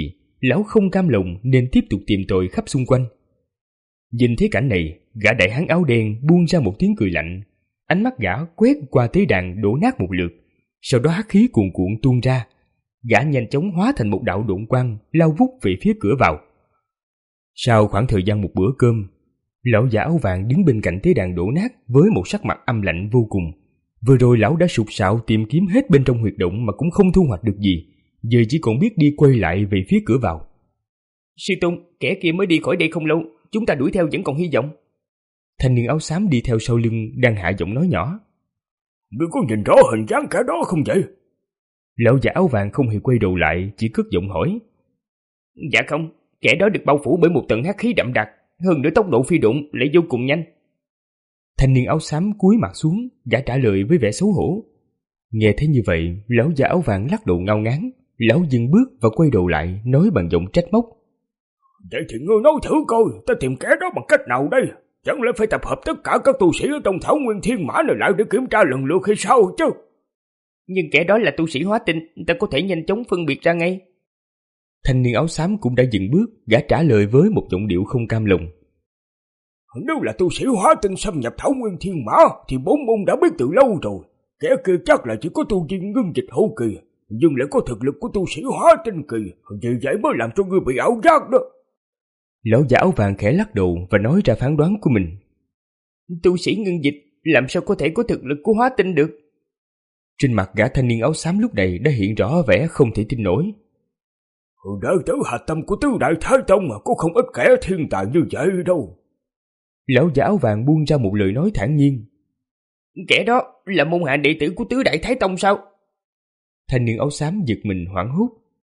[SPEAKER 2] lão không cam lòng nên tiếp tục tìm tòi khắp xung quanh. Nhìn thấy cảnh này, gã đại hán áo đen buông ra một tiếng cười lạnh. Ánh mắt gã quét qua tế đàn đổ nát một lượt, sau đó hắc khí cuồn cuộn tuôn ra. Gã nhanh chóng hóa thành một đạo độn quang lao vút về phía cửa vào. Sau khoảng thời gian một bữa cơm, lão già áo vàng đứng bên cạnh tế đàn đổ nát với một sắc mặt âm lạnh vô cùng. Vừa rồi lão đã sục sạo tìm kiếm hết bên trong huyệt động mà cũng không thu hoạch được gì, giờ chỉ còn biết đi quay lại về phía cửa vào.
[SPEAKER 3] Sư tôn, kẻ kia mới đi khỏi đây không lâu, chúng ta đuổi theo vẫn còn hy vọng.
[SPEAKER 2] Thanh niên áo xám đi theo sau lưng đang hạ giọng nói nhỏ.
[SPEAKER 4] Ngươi có nhìn rõ hình dáng kẻ đó không vậy?
[SPEAKER 2] Lão già áo vàng không hề quay đầu lại, chỉ cất giọng hỏi.
[SPEAKER 3] Dạ không, kẻ đó được bao phủ bởi một tầng hắc khí đậm đặc, hơn nữa tốc độ phi độn lại vô cùng nhanh.
[SPEAKER 2] Thanh niên áo xám cúi mặt xuống, gã trả lời với vẻ xấu hổ. Nghe thấy như vậy, lão già áo vàng lắc đầu ngao ngán. Lão dừng bước và quay đầu lại, nói bằng giọng trách móc.
[SPEAKER 4] Vậy thì ngươi nói thử coi, ta tìm kẻ đó bằng cách nào đây? Chẳng lẽ phải tập hợp tất cả các tu sĩ ở trong Thảo Nguyên Thiên Mã này lại để kiểm tra lần lượt hay sao chứ?
[SPEAKER 3] Nhưng kẻ đó là tu sĩ hóa tinh, ta có thể nhanh chóng phân biệt ra ngay.
[SPEAKER 2] Thanh niên áo xám cũng đã dừng bước, gã trả lời với một giọng điệu không cam lòng.
[SPEAKER 4] Nếu là tu sĩ hóa tinh xâm nhập Thảo Nguyên Thiên Mã thì bốn môn đã biết từ lâu rồi. Kẻ kia chắc là chỉ có tu vi ngưng dịch hậu kỳ, nhưng lại có thực lực của tu sĩ hóa tinh kỳ, vì vậy mới làm cho ngươi bị ảo giác đó.
[SPEAKER 2] Lão già áo vàng khẽ lắc đầu và nói ra phán đoán của mình.
[SPEAKER 3] Tu sĩ ngưng dịch làm sao có thể có thực lực của hóa tinh được?
[SPEAKER 2] Trên mặt gã thanh niên áo xám lúc này đã hiện rõ vẻ không thể tin nổi.
[SPEAKER 4] Đệ tử hạch tâm của tứ đại Thái Tông mà có không ít kẻ thiên tài như vậy đâu.
[SPEAKER 2] Lão già áo vàng buông ra một lời nói thản nhiên.
[SPEAKER 3] Kẻ đó là môn hạ đệ tử của tứ đại Thái Tông sao?
[SPEAKER 2] Thanh niên áo xám giật mình hoảng hốt.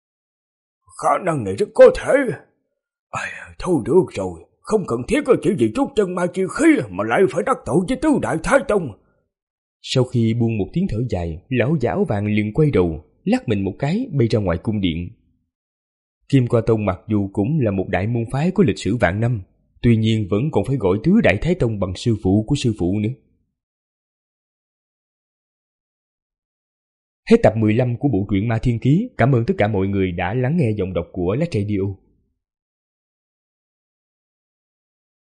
[SPEAKER 4] Khả năng này rất có thể. À, thôi được rồi, không cần thiết có chỉ vì chút chân ma chi khí mà lại phải đắc tội với tứ đại Thái Tông.
[SPEAKER 2] Sau khi buông một tiếng thở dài, lão già áo vàng liền quay đầu, lắc mình một cái bay ra ngoài cung điện. Kim Qua Tông mặc dù cũng là một đại môn phái có lịch sử vạn năm, tuy nhiên vẫn còn phải gọi tứ đại Thái Tông bằng sư phụ của sư phụ nữa. Hết tập mười lăm của bộ truyện Ma Thiên Ký. Cảm ơn tất cả mọi người đã lắng nghe giọng đọc của Lát Radio.